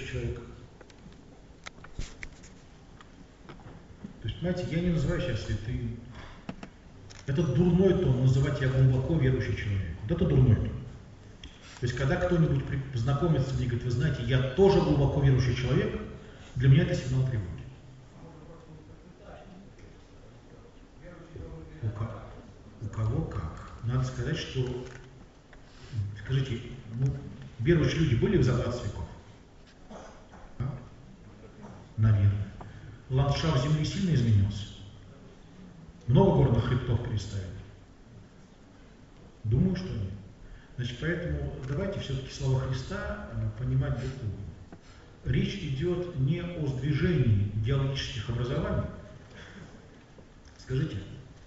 верующий человек. То есть, понимаете, я не называю себя святым. Это дурной тон называть я глубоко верующий человек. Вот это дурной тон. То есть, когда кто-нибудь знакомится мне и говорит, вы знаете, я тоже глубоко верующий человек, для меня это сигнал тревоги. У кого как. Надо сказать, что, скажите, верующие люди были за 20 веков? А? Наверное. Ландшафт Земли сильно изменился? Много горных хребтов переставили? Думаю, что нет. Значит, поэтому давайте все-таки слова Христа понимать буквально. Речь идет не о сдвижении геологических образований. Скажите,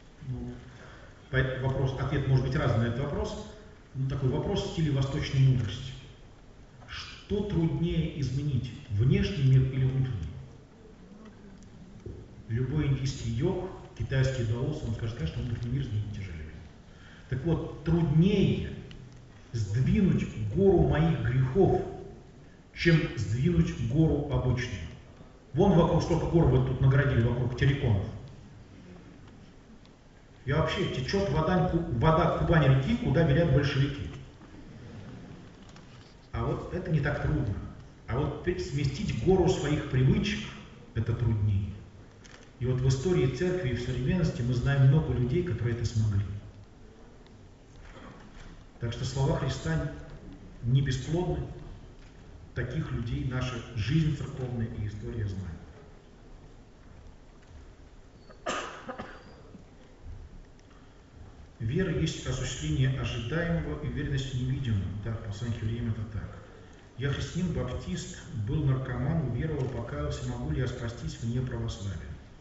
ответ может быть разный на этот вопрос, но такой вопрос в стиле восточной мудрости. Что труднее изменить, внешний мир или внутренний? Любой индийский йог, китайский даос, он скажет, конечно, внутренний мир изменить тяжелее. Так вот, труднее сдвинуть гору моих грехов, чем сдвинуть гору обычную. Вон вокруг сколько гор вы тут наградили вокруг терриконов. И вообще течет вода Кубани реки, куда велят большевики. А вот это не так трудно. А вот сместить гору своих привычек – это труднее. И вот в истории церкви и в современности мы знаем много людей, которые это смогли. Так что слова Христа не бесплодны. Таких людей наша жизнь церковная и история знает. Вера есть осуществление ожидаемого и уверенность в невидимом. Так, послание к евреям это так. Я христианин, баптист, был наркоман, уверовал, покаялся, могу ли я спастись вне православия?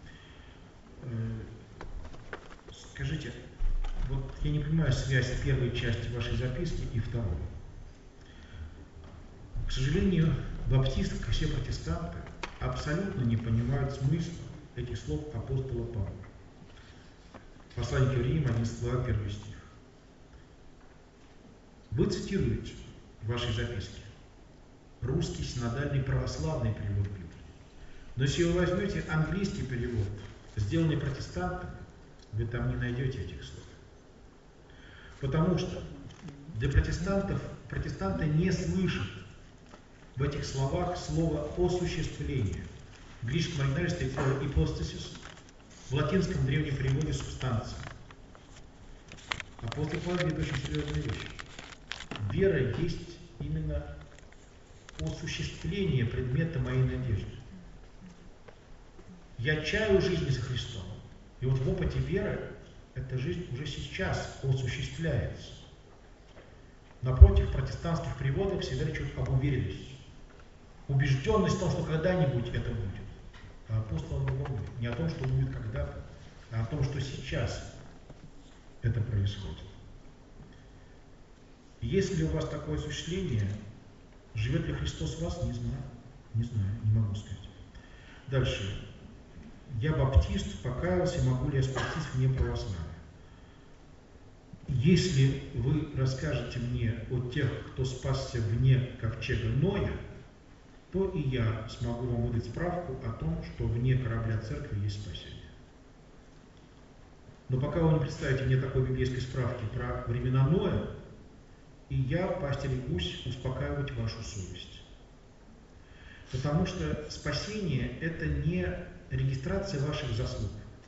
Скажите, вот я не понимаю связь первой части вашей записки и второй. К сожалению, баптисты, как все протестанты, абсолютно не понимают смысла этих слов апостола Павла. Послание к евреям, 11 глава, 1 стих. Вы цитируете в вашей записке русский синодальный православный перевод Библии. Но если вы возьмете английский перевод, сделанный протестантами, вы там не найдете этих слов. Потому что для протестантов протестанты не слышат в этих словах слово «осуществление». В греческом оригинале стоит слово «ипостасис», в латинском древнем переводе «субстанция». Апостол Павел говорит очень серьезную вещь. Вера есть именно осуществление предмета моей надежды. Я чаю жизни со Христом. И вот в опыте веры эта жизнь уже сейчас осуществляется. Напротив, в протестантских переводах всегда речь об уверенности. Убежденность в том, что когда-нибудь это будет. А апостол о другом говорит. Не о том, что будет когда-то, а о том, что сейчас это происходит. Есть ли у вас такое осуществление? Живет ли Христос в вас? Не знаю. Не знаю, не могу сказать. Дальше. Я баптист, покаялся, могу ли я спастись вне православия? Если вы расскажете мне о тех, кто спасся вне ковчега Ноя, то и я смогу вам выдать справку о том, что вне корабля церкви есть спасение. Но пока вы не представите мне такой библейской справки про времена Ноя, и я постерегусь успокаивать вашу совесть. Потому что спасение – это не регистрация ваших заслуг.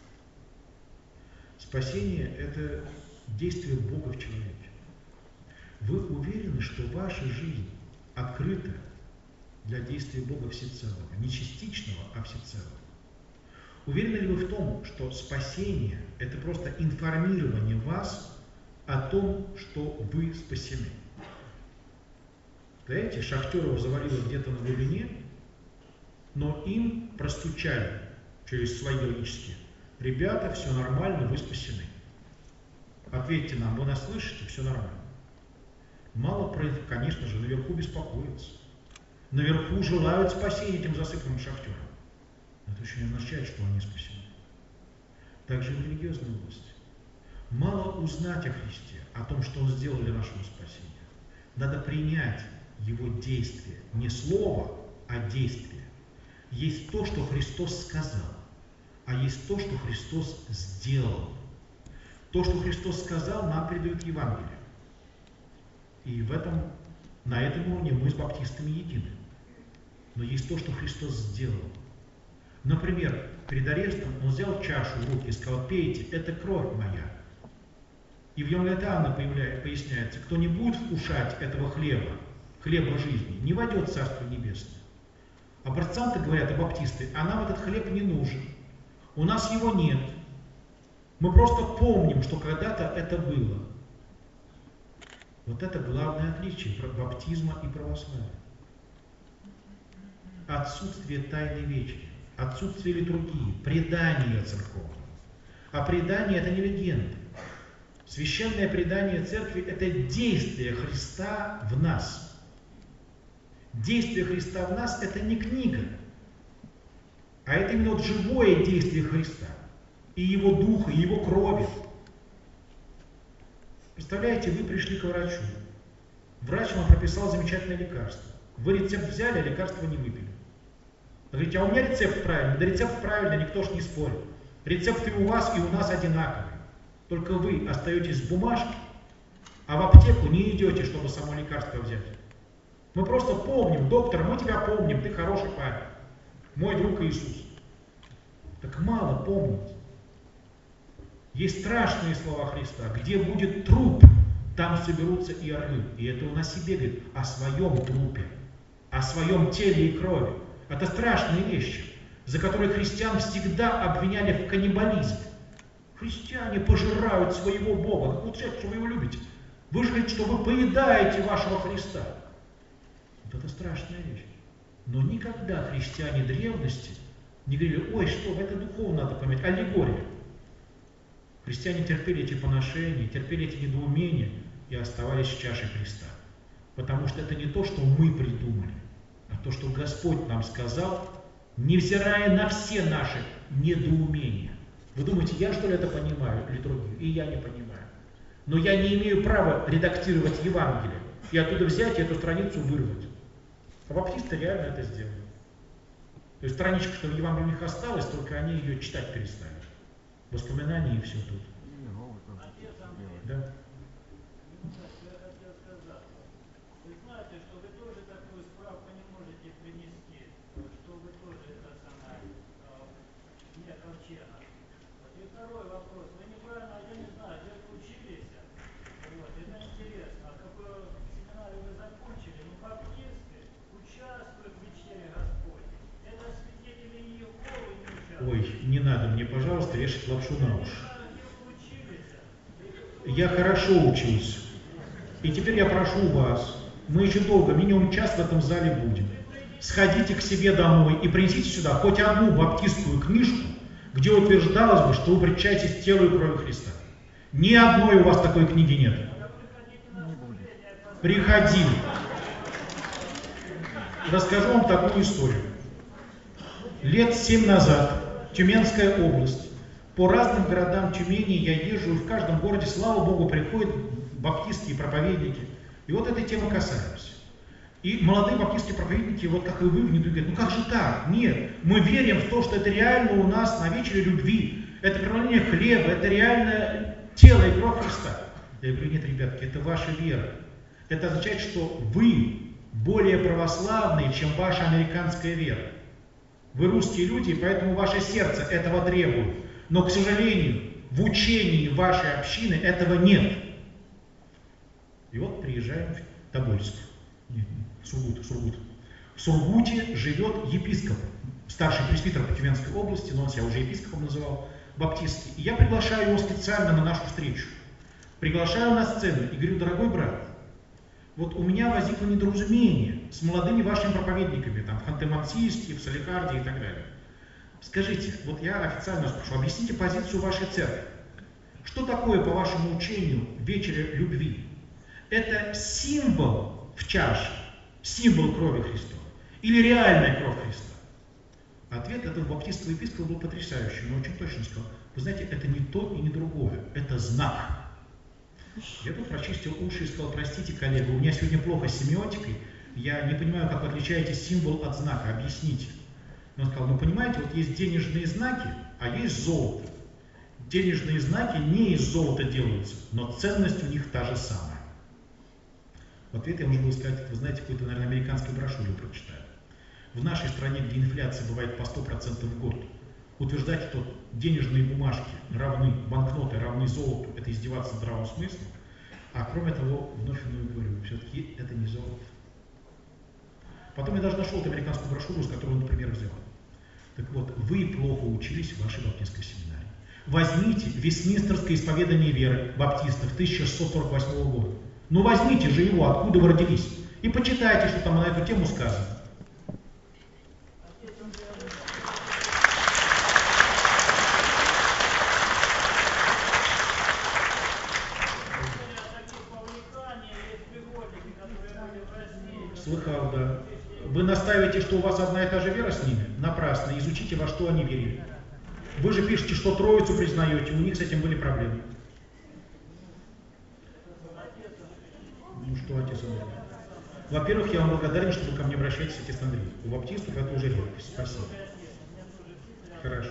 Спасение – это действие Бога в человеке. Вы уверены, что ваша жизнь открыта для действия Бога всецелого, не частичного, а всецелого? Уверены ли вы в том, что спасение – это просто информирование вас о том, что вы спасены? Знаете, шахтеров завалило где-то на глубине, но им простучали через слои геологические. Ребята, все нормально, вы спасены. Ответьте нам, вы нас слышите, все нормально. Мало про это, конечно же, наверху беспокоятся. Наверху желают спасения этим засыпанным шахтерам. Но это еще не означает, что они спасены. Также и в религиозной области. Мало узнать о Христе, о том, что Он сделал для нашего спасения. Надо принять Его действие, не слово, а действие. Есть то, что Христос сказал, а есть то, что Христос сделал. То, что Христос сказал, нам передает Евангелие. И на этом уровне мы с баптистами едины. Но есть то, что Христос сделал. Например, перед арестом он взял чашу в руки и сказал: пейте, это кровь моя. И в Евангелии Иоанна поясняется: кто не будет вкушать этого хлеба, хлеба жизни, не войдет в Царство Небесное. А протестанты говорят, а баптисты: а нам этот хлеб не нужен, у нас его нет. Мы просто помним, что когда-то это было. Вот это главное отличие баптизма и православия. Отсутствие Тайной Вечери, отсутствие литургии, предания церковного. А предание — это не легенды. Священное предание церкви — это действие Христа в нас. Действие Христа в нас — это не книга, а это именно вот живое действие Христа. И Его Духа, и Его крови. Представляете, вы пришли к врачу. Врач вам прописал замечательное лекарство. Вы рецепт взяли, а лекарство не выпили. Вы говорите: а у меня рецепт правильный. Да рецепт правильный, никто ж не спорит. Рецепты у вас и у нас одинаковые. Только вы остаетесь с бумажки, а в аптеку не идете, чтобы само лекарство взять. Мы просто помним: доктор, мы тебя помним, ты хороший парень. Мой друг Иисус. Так мало помнить. Есть страшные слова Христа: где будет труп, там соберутся и орлы. И это он о себе говорит, о своем трупе, о своем теле и крови. Это страшные вещи, за которые христиан всегда обвиняли в каннибализме. Христиане пожирают своего Бога. Как получается, что вы его любите? Вы же говорите, что вы поедаете вашего Христа. Вот это страшная вещь. Но никогда христиане древности не говорили: ой, что, это духовно надо понимать, аллегория. Христиане терпели эти поношения, терпели эти недоумения и оставались в чаше Христа. Потому что это не то, что мы придумали, а то, что Господь нам сказал, невзирая на все наши недоумения. Вы думаете, я что ли это понимаю, литургию? И я не понимаю. Но я не имею права редактировать Евангелие и оттуда взять и эту страницу вырвать. А баптисты реально это сделали. То есть страничка, что в Евангелии у них осталась, только они ее читать перестали. Воспоминания и все тут. Да. Вы знаете, что вы тоже такую справку не можете принести, что вы тоже это самое не ковчега. И второй вопрос. Вы неправильно, я не знаю, где вы учились, это интересно. Какую семинарию вы закончили? Ну, баптисты участвуют в вечере Господней. Это свидетели Иеговы не участвуют. Ой, не надо мне, пожалуйста, вешать лапшу на уши. Я хорошо учился. И теперь я прошу вас, мы еще долго, минимум час в этом зале будем. Сходите к себе домой и принесите сюда хоть одну баптистскую книжку, где утверждалось бы, что вы причащаетесь телу и крови Христа. Ни одной у вас такой книги нет. Приходи. Расскажу вам такую историю. Лет 7 назад, Тюменская область. По разным городам Тюмени я езжу, и в каждом городе, слава Богу, приходят баптистские проповедники. И вот этой темы касаемся. И молодые баптистские проповедники, вот как и вы, говорят: ну как же так? Нет, мы верим в то, что это реально у нас на вечере любви. Это преломление хлеба, это реально тело и кровь Христа. Я говорю: нет, ребятки, это ваша вера. Это означает, что вы более православные, чем ваша американская вера. Вы русские люди, поэтому ваше сердце этого требует. Но, к сожалению, в учении вашей общины этого нет. И вот приезжаем в Тобольск, Сургут. В Сургуте живет епископ, старший пресвитер по Тюменской области, но он себя уже епископом называл, баптистский. И я приглашаю его специально на нашу встречу. Приглашаю на сцену и говорю: дорогой брат, вот у меня возникло недоразумение с молодыми вашими проповедниками, там, в Ханты-Мансийске, в Салихарде и так далее. Скажите, вот я официально спрошу, объясните позицию вашей церкви. Что такое, по вашему учению, вечеря любви? Это символ в чаше, символ крови Христова, или реальная кровь Христа? Ответ этого баптистского епископа был потрясающий, но очень точно сказал: вы знаете, это не то и не другое, это знак. Я тут прочистил уши и сказал: простите, коллега, у меня сегодня плохо с семиотикой, я не понимаю, как вы отличаете символ от знака, объясните. Он сказал, ну понимаете, вот есть денежные знаки, а есть золото. Денежные знаки не из золота делаются, но ценность у них та же самая. В ответ я могу сказать, вы знаете, какую-то, наверное, американскую брошюру прочитали. В нашей стране, где инфляция бывает по 100% в год, утверждать, что денежные бумажки равны, банкноты равны золоту, это издеваться здравым смыслом. А кроме того, вновь говорю, все-таки это не золото. Потом я даже нашел эту американскую брошюру, с которой он, например, взял. Так вот, вы плохо учились в вашей баптистской семинарии. Возьмите Вестминстерское исповедание веры баптистов 1648 года. Ну возьмите же его, откуда вы родились, и почитайте, что там на эту тему сказано. Слыхал, да. Вы настаиваете, что у вас одна и та же вера с ними? Напрасно. Изучите, во что они верили. Вы же пишете, что Троицу признаете, у них с этим были проблемы. Ну что, отец Андрей? Во-первых, я вам благодарен, что вы ко мне обращаетесь, отец Андрей. У баптистов это уже редкость. Спасибо. Хорошо.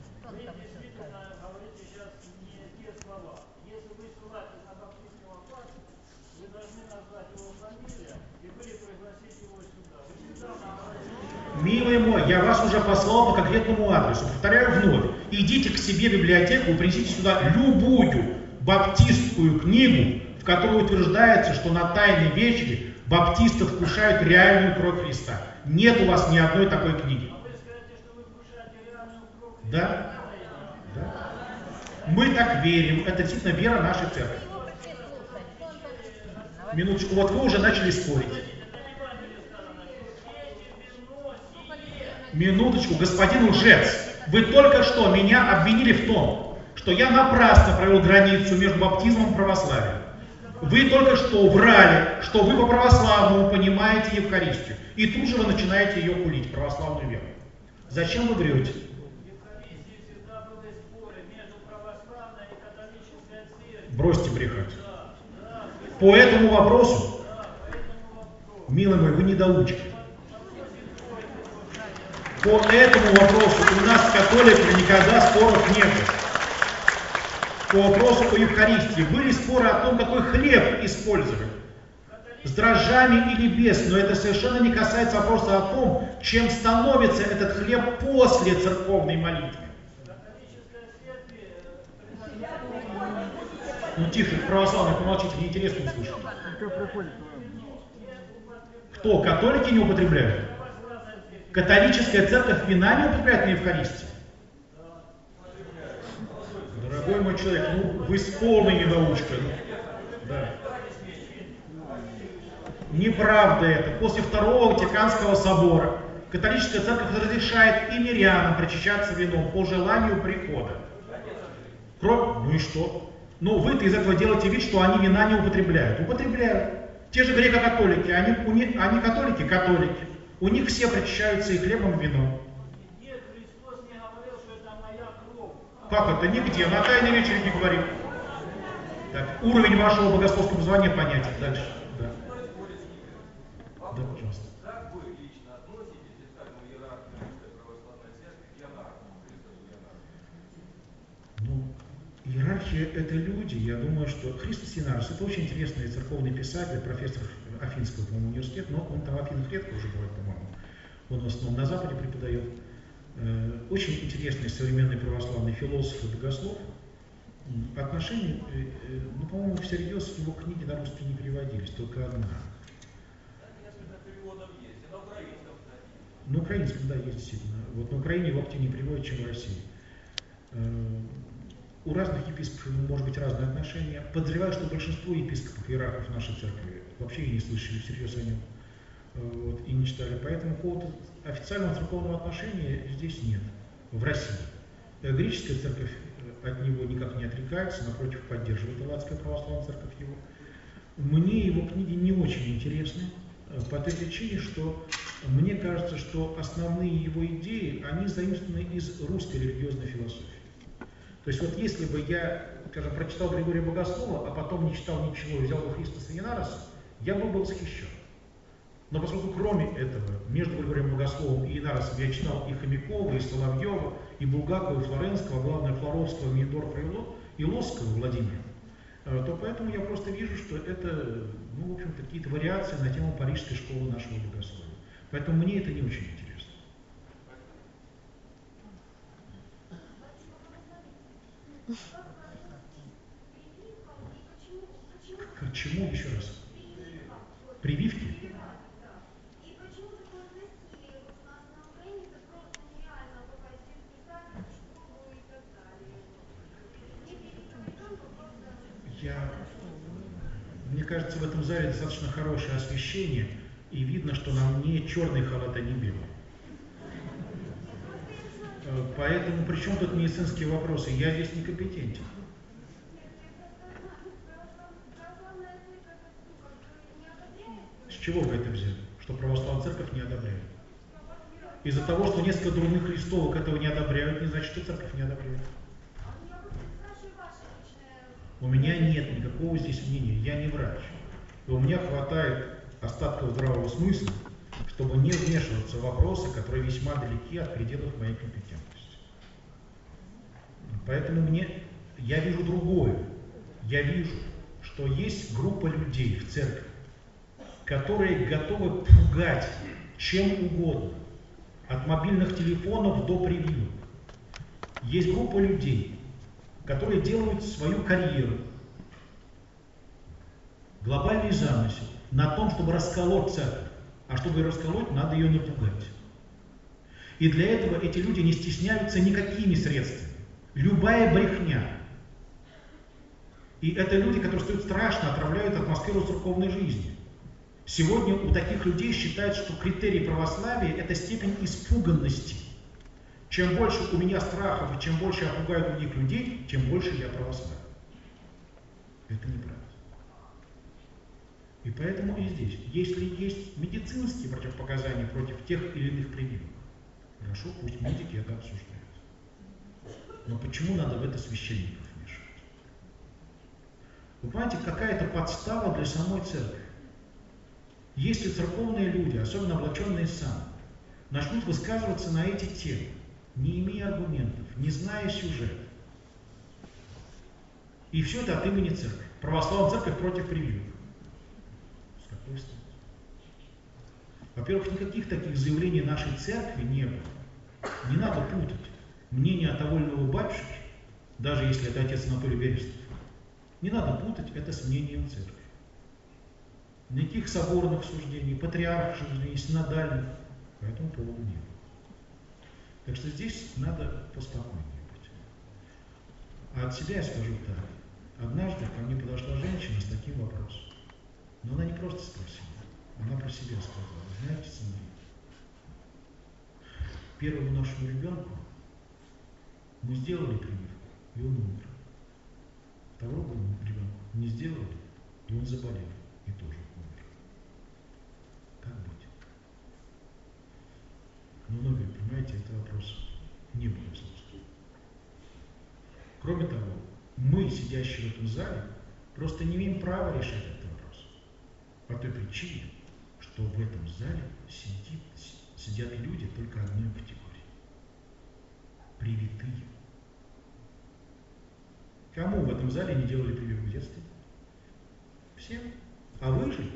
Милый мой, я вас уже послал по конкретному адресу. Повторяю вновь. Идите к себе в библиотеку и принесите сюда любую баптистскую книгу, в которой утверждается, что на Тайной вечере баптисты вкушают реальную кровь Христа. Нет у вас ни одной такой книги. Да? Да. Мы так верим. Это действительно вера нашей церкви. Минуточку, вот вы уже начали спорить. Минуточку, господин лжец, вы только что меня обвинили в том, что я напрасно провел границу между баптизмом и православием. Вы только что врали, что вы по-православному понимаете Евхаристию. И тут же вы начинаете ее хулить, православную веру. Зачем вы врете? Бросьте брехать. По этому вопросу, милый мой, вы недоучка. По этому вопросу у нас с католиками никогда споров не было. По вопросу о Евхаристии были споры о том, какой хлеб использовать. С дрожжами или без, но это совершенно не касается вопроса о том, чем становится этот хлеб после церковной молитвы. Ну тихо, православные, помолчите, мне интересно услышать. Кто, католики не употребляют? Католическая церковь вина не употребляет на Евхаристии? Дорогой мой человек, ну вы с полной недоучкой. Да. Неправда это. После Второго Ватиканского собора католическая церковь разрешает и мирянам причащаться вином по желанию прихода. Ну и что? Ну вы-то из этого делаете вид, что они вина не употребляют. Употребляют. Те же греко-католики, они католики? Католики. У них все причащаются и хлебом, и вином. Нет, Христос не говорил, что это моя кровь. Как это? Нигде. На Тайной вечере не говорил. Так, уровень вашего богословского звания понятен. Дальше. Да. Да, пожалуйста. Как вы лично относитесь, если так, в иерархии Русской Православной Церкви к Ионарху, Христову Ионарху? Ну, иерархия – это люди. Я думаю, что Христос Ионархус – это очень интересный церковный писатель, профессор Афинского, по-моему, университета, но он там в Афинах редко уже бывает, по-моему. Он в основном на Западе преподает. Очень интересный современный православный философ и богослов. Отношения, ну, по-моему, всерьез его книги на русский не переводились, только одна. Несколько переводов есть, и на украинском, кстати. На украинском, да, есть действительно. Вот на Украине его активнее переводят, чем в России. У разных епископов, может быть, разные отношения. Подозреваю, что большинство епископов, иерархов нашей церкви вообще и не слышали всерьез о нем вот, и не читали. Поэтому какого-то официального церковного отношения здесь нет, в России. Греческая церковь от него никак не отрекается, напротив, поддерживает Галатская православная церковь его. Мне его книги не очень интересны, по той причине, что мне кажется, что основные его идеи, они заимствованы из русской религиозной философии. То есть вот если бы я, скажем, прочитал Григория Богослова, а потом не читал ничего и взял бы Христоса Ионархуса, я бы был восхищен. Но поскольку кроме этого, между Григорием Богословом и Инаросом я читал и Хомякова, и Соловьева, и Булгакова, и Флоренского, а главное Флоровского, Мейндорфа и Лосского Владимира, то поэтому я просто вижу, что это, ну, в общем, какие-то вариации на тему парижской школы нашего богословия. Поэтому мне это не очень интересно. К чему еще раз? Прививки? И почему такое насилие? Вот у нас на Украине это просто нереально попасть в детский сад, в школу и так далее. Не привитого ребенка просто... Мне кажется, в этом зале достаточно хорошее освещение, и видно, что на мне черный халат, а не белый. Поэтому при чем тут медицинские вопросы? Я здесь некомпетентен. С чего вы это взяли? Что православная церковь не одобряет? Из-за того, что несколько дурных листовок этого не одобряют, не значит, что церковь не одобряет. У меня нет никакого здесь мнения, я не врач. И у меня хватает остатков здравого смысла, чтобы не вмешиваться в вопросы, которые весьма далеки от пределов моей компетентности. Поэтому я вижу другое. Я вижу, что есть группа людей в церкви, которые готовы пугать чем угодно, от мобильных телефонов до прививок. Есть группа людей, которые делают свою карьеру, глобальный замысел на том, чтобы расколоть церковь. А чтобы ее расколоть, надо ее напугать. И для этого эти люди не стесняются никакими средствами. Любая брехня. И это люди, которые стоят страшно, отравляют атмосферу церковной жизни. Сегодня у таких людей считают, что критерий православия – это степень испуганности. Чем больше у меня страхов и чем больше я пугаю других людей, тем больше я православен. Это неправда. И поэтому и здесь, если есть медицинские противопоказания против тех или иных прививок, хорошо, пусть медики это обсуждают. Но почему надо в это священников вмешивать? Вы понимаете, какая-то подстава для самой церкви. Если церковные люди, особенно облаченные сами, начнут высказываться на эти темы, не имея аргументов, не зная сюжета, и все это от имени церкви. Православная церковь против прививок. С какой стати? Во-первых, никаких таких заявлений нашей церкви не было. Не надо путать мнение Отовольного батюшки, даже если это отец Анатолий Берестов. Не надо путать это с мнением церкви. Никаких соборных суждений, патриарших суждений, синодальных по этому поводу не было. Так что здесь надо поспокойнее быть. А от себя я скажу так. Однажды ко мне подошла женщина с таким вопросом. Но она не просто спросила, она про себя сказала. Знаете, сыновья, первому нашему ребенку мы сделали прививку, и он умер. Второму ребенку не сделали, и он заболел, и тоже умер. Как быть? Но многие, понимаете, это вопрос не богословский. Кроме того, мы, сидящие в этом зале, просто не имеем права решать этот вопрос. По той причине, что в этом зале сидят люди только одной категории. Привитые. Кому в этом зале не делали прививку в детстве? Всем. А вы же?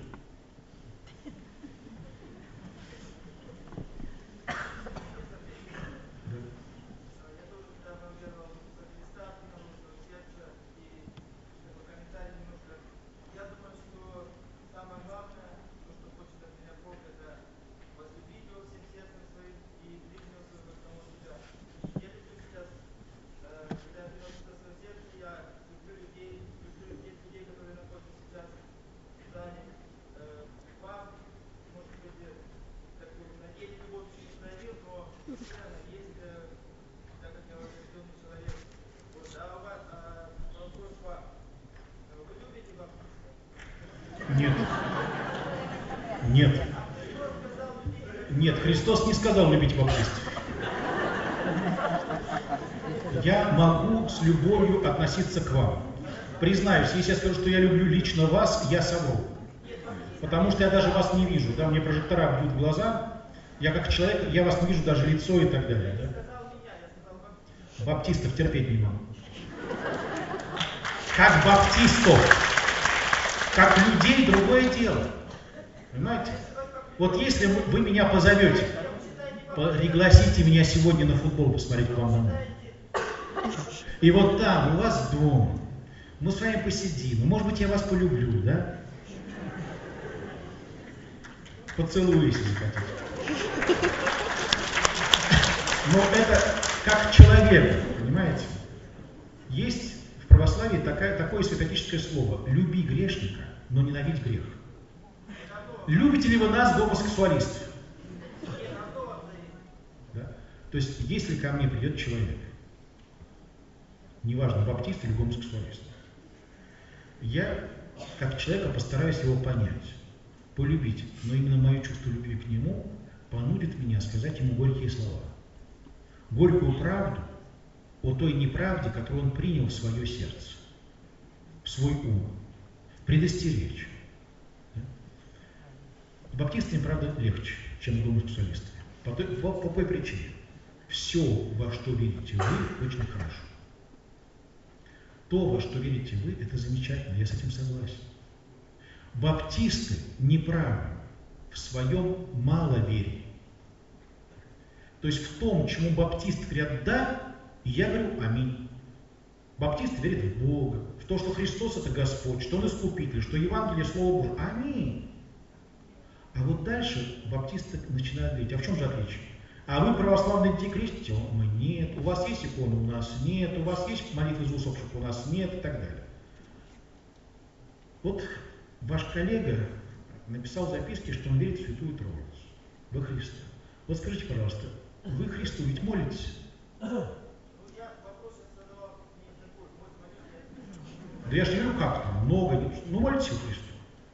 Нет. Нет, Христос не сказал любить баптистов. Я могу с любовью относиться к вам. Признаюсь, если я скажу, что я люблю лично вас, я совру. Потому что я даже вас не вижу, да, мне прожектора бьют в глаза, я как человек, я вас не вижу даже лицо и так далее, да. Баптистов терпеть не могу. Как баптистов, как людей другое дело. Понимаете? Вот если вы меня позовете, пригласите меня сегодня на футбол посмотреть к вам домой. И вот там, у вас дома, мы с вами посидим, и, может быть, я вас полюблю, да? Поцелую, если не хотите. Но это как человек, понимаете? Есть в православии такое святотическое слово: люби грешника, но ненавидь грех. Любите ли вы нас, гомосексуалистов? Да? То есть, если ко мне придет человек, неважно, баптист или гомосексуалист, я, как человека, постараюсь его понять, полюбить, но именно мое чувство любви к нему понудит меня сказать ему горькие слова. Горькую правду о той неправде, которую он принял в свое сердце, в свой ум, предостеречь. С баптистами, правда, легче, чем с гомосексуалистами. По той причине. Все, во что верите вы, очень хорошо. То, во что верите вы, это замечательно, я с этим согласен. Баптисты неправы в своем маловерии. То есть в том, чему баптисты говорят «да», и я говорю «аминь». Баптисты верят в Бога, в то, что Христос – это Господь, что Он Искупитель, что Евангелие – Слово Божие. Аминь. А вот дальше баптисты начинают говорить: а в чем же отличие? А вы, православные, детей крестите? Мы нет. У вас есть иконы? У нас нет. У вас есть молитвы за усопших? У нас нет. И так далее. Вот ваш коллега написал в записке, что он верит в Святую Троицу, во Христа. Вот скажите, пожалуйста, вы Христу ведь молитесь? Да я же не говорю, как там, много, ну молитесь у Христа.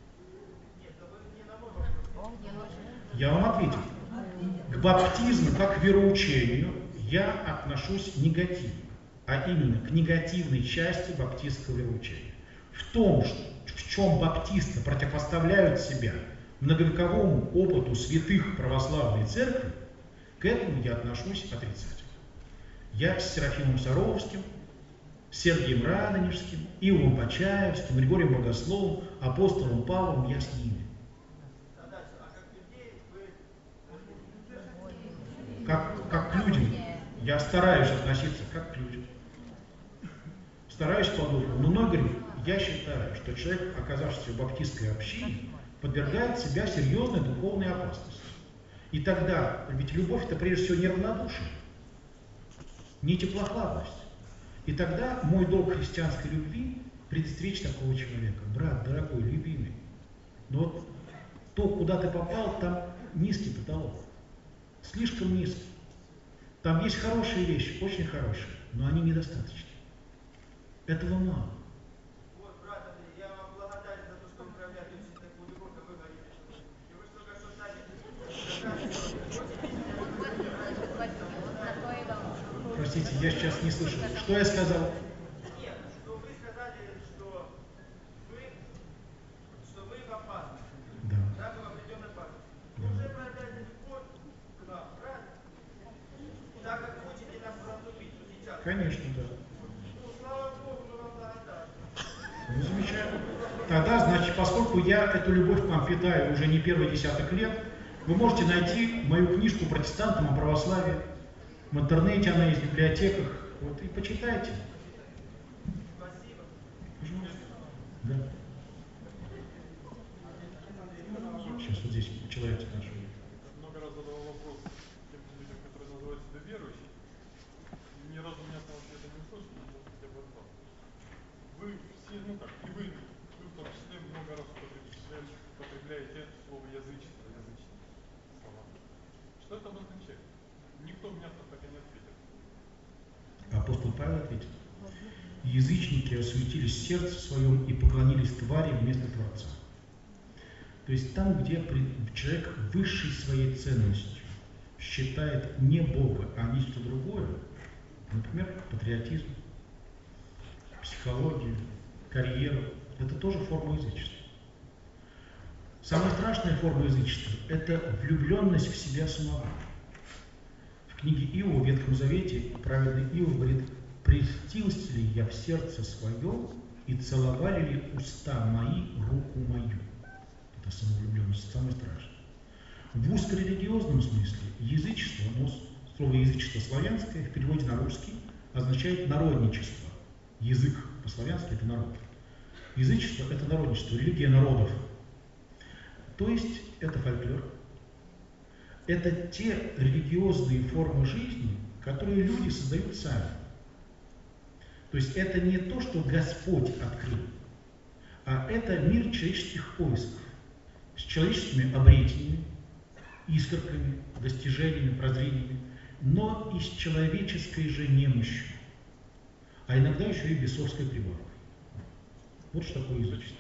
Я вам ответил. К баптизму, как к вероучению, я отношусь негативно, а именно к негативной части баптистского вероучения. В том, в чем баптисты противопоставляют себя многовековому опыту святых православной церкви, к этому я отношусь отрицательно. Я с Серафимом Саровским, Сергием Радонежским, Иовом Почаевским, Григорием Богословом, апостолом Павлом, я с ними. Как к людям. Я стараюсь относиться как к людям. Стараюсь по-доброму. Но многим я считаю, что человек, оказавшийся в баптистской общине, подвергает себя серьезной духовной опасности. И тогда, ведь любовь это прежде всего не равнодушие, не теплохладность. И тогда мой долг христианской любви предостеречь такого человека. Брат, дорогой, любимый, но вот то, куда ты попал, там низкий потолок. Слишком низкий. Там есть хорошие вещи, очень хорошие, но они недостаточны. Этого мало. Вот, брат Андрей, я вам благодарен за то, что вы проявляете очень такую любовь, как вы говорите, что и вы только что сами. Простите, я сейчас не слышал. Что я сказал? Нет, что вы сказали, что вы в опасности. Да. Да, вы в определенной опасности. Да. Вы уже проявляете любовь к нам, правильно? Так как хотите нас разлюбить, то сейчас. Конечно, да. Ну, слава Богу, мы вам благодарны. Ну, замечательно. Тогда, значит, поскольку я эту любовь к вам питаю уже не первый десяток лет, вы можете найти мою книжку «Протестантам о православии». В интернете она есть, в библиотеках. Вот, и почитайте. Спасибо. Пожалуйста. Да. Сейчас вот здесь человек спрашивает. Много раз задавал вопрос тем людям, которые называют себя верующими. Ни разу внятно вообще это не услышал, но хотя бы от вас. Вы все, ну как, и вы в том числе много раз употребляете слово язычество, слова. Что это означает? Никто внятно так и не ответил. Апостол Павел ответил: язычники осуетились в сердце своем и поклонились твари вместо Творца. То есть там, где человек высшей своей ценностью считает не Бога, а нечто другое, например, патриотизм, психологию, карьеру, это тоже форма язычества. Самая страшная форма язычества – это влюбленность в себя самого. В книге Иова в Ветхом Завете праведный Иов говорит: «Прельстился ли я в сердце своем, и целовали ли уста мои руку мою?» Это самовлюбленность, самое страшное. В узкорелигиозном смысле язычество, слово язычество славянское в переводе на русский означает народничество. Язык по-славянски – это народ. Язычество – это народничество, религия народов. То есть это фольклор. Это те религиозные формы жизни, которые люди создают сами. То есть это не то, что Господь открыл, а это мир человеческих поисков с человеческими обретениями, искорками, достижениями, прозрениями, но и с человеческой же немощью, а иногда еще и бесовской прибавкой. Вот что такое язычество.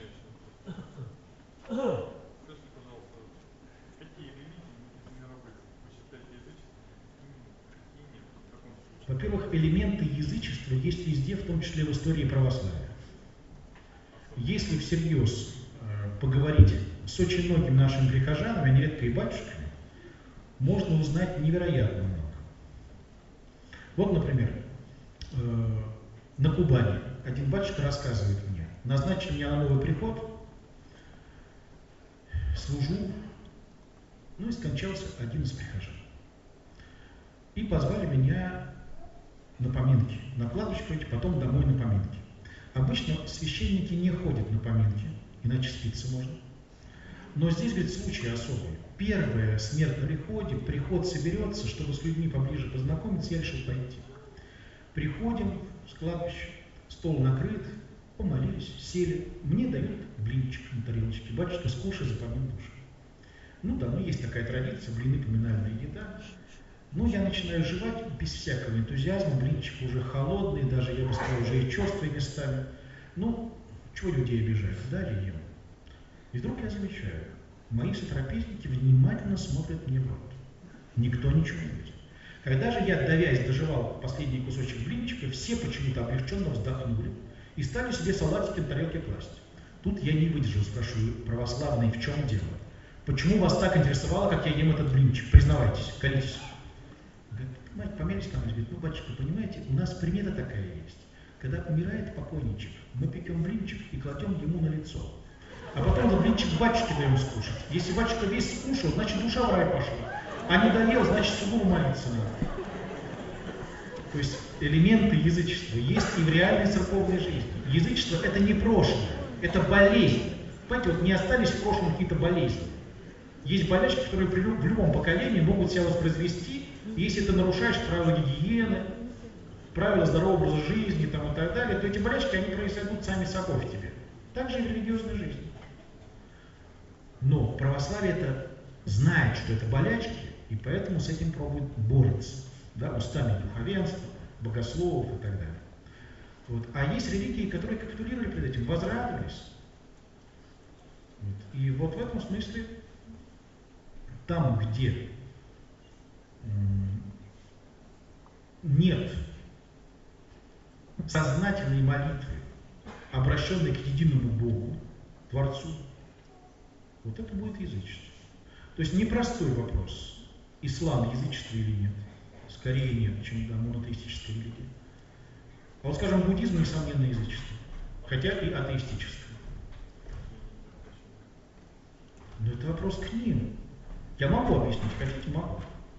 Скажите, пожалуйста, какие религии из мировых вы считаете язычеством, какие нет? В каком случае? Во-первых, элементы язычества есть везде, в том числе в истории православия. Если всерьез поговорить с очень многими нашими прихожанами, а нередко и батюшками, можно узнать невероятно много. Вот, например, на Кубани один батюшка рассказывает мне: назначили меня на новый приход, служу, ну и скончался один из прихожан. И позвали меня на поминки, на кладбище пойти, потом домой на поминки. Обычно священники не ходят на поминки, иначе спиться можно. Но здесь, говорит, случай особый. Первая смерть на приходе, приход соберется, чтобы с людьми поближе познакомиться, я решил пойти. Приходим с кладбища, стол накрыт, помолились, сели. Мне дают блинчик на тарелочке. Батюшка, скушай, запомни душу. Ну да, есть такая традиция, блины, поминальная еда. Ну, я начинаю жевать без всякого энтузиазма, блинчик уже холодный, даже, я бы сказал, уже и черствый местами. Ну, чего людей обижать? Далее ем. И вдруг я замечаю, мои сотрапезники внимательно смотрят мне в рот. Никто ничего не видит. Когда же я, давясь, доживал последний кусочек блинчика, все почему-то облегченно вздохнули и стали себе салатики на тарелке класть. Тут я не выдержал, спрашиваю: православные, в чем дело? Почему вас так интересовало, как я ем этот блинчик? Признавайтесь, колитесь. Говорит, помялись ко мне, говорит: ну, батюшка, понимаете, у нас примета такая есть. Когда умирает покойничек, мы пекем блинчик и кладем ему на лицо. А потом этот блинчик батюшке даем скушать. Если батюшка весь скушал, значит душа в рай пошла. А не доел, значит сугубо молиться надо. То есть элементы язычества есть и в реальной церковной жизни. Язычество – это не прошлое, это болезнь. Понимаете, вот не остались в прошлом какие-то болезни. Есть болячки, которые в любом поколении могут себя воспроизвести, если ты нарушаешь правила гигиены, правила здорового образа жизни там, и так далее, то эти болячки, они произойдут сами собой в тебе. Так же и в религиозной жизни. Но православие это знает, что это болячки, и поэтому с этим пробует бороться. Да, устами духовенства, богословов и так далее. Вот. А есть религии, которые капитулировали перед этим, возрадовались. Вот. И вот в этом смысле, там, где нет сознательной молитвы, обращенной к единому Богу, Творцу, вот это будет язычество. То есть непростой вопрос, ислам язычество или нет. Скорее нет, чем да, монотеистическая религия. А вот, скажем, буддизм, несомненно, язычество, хотя и атеистическое. Но это вопрос к ним. Я могу объяснить, хотите, могу.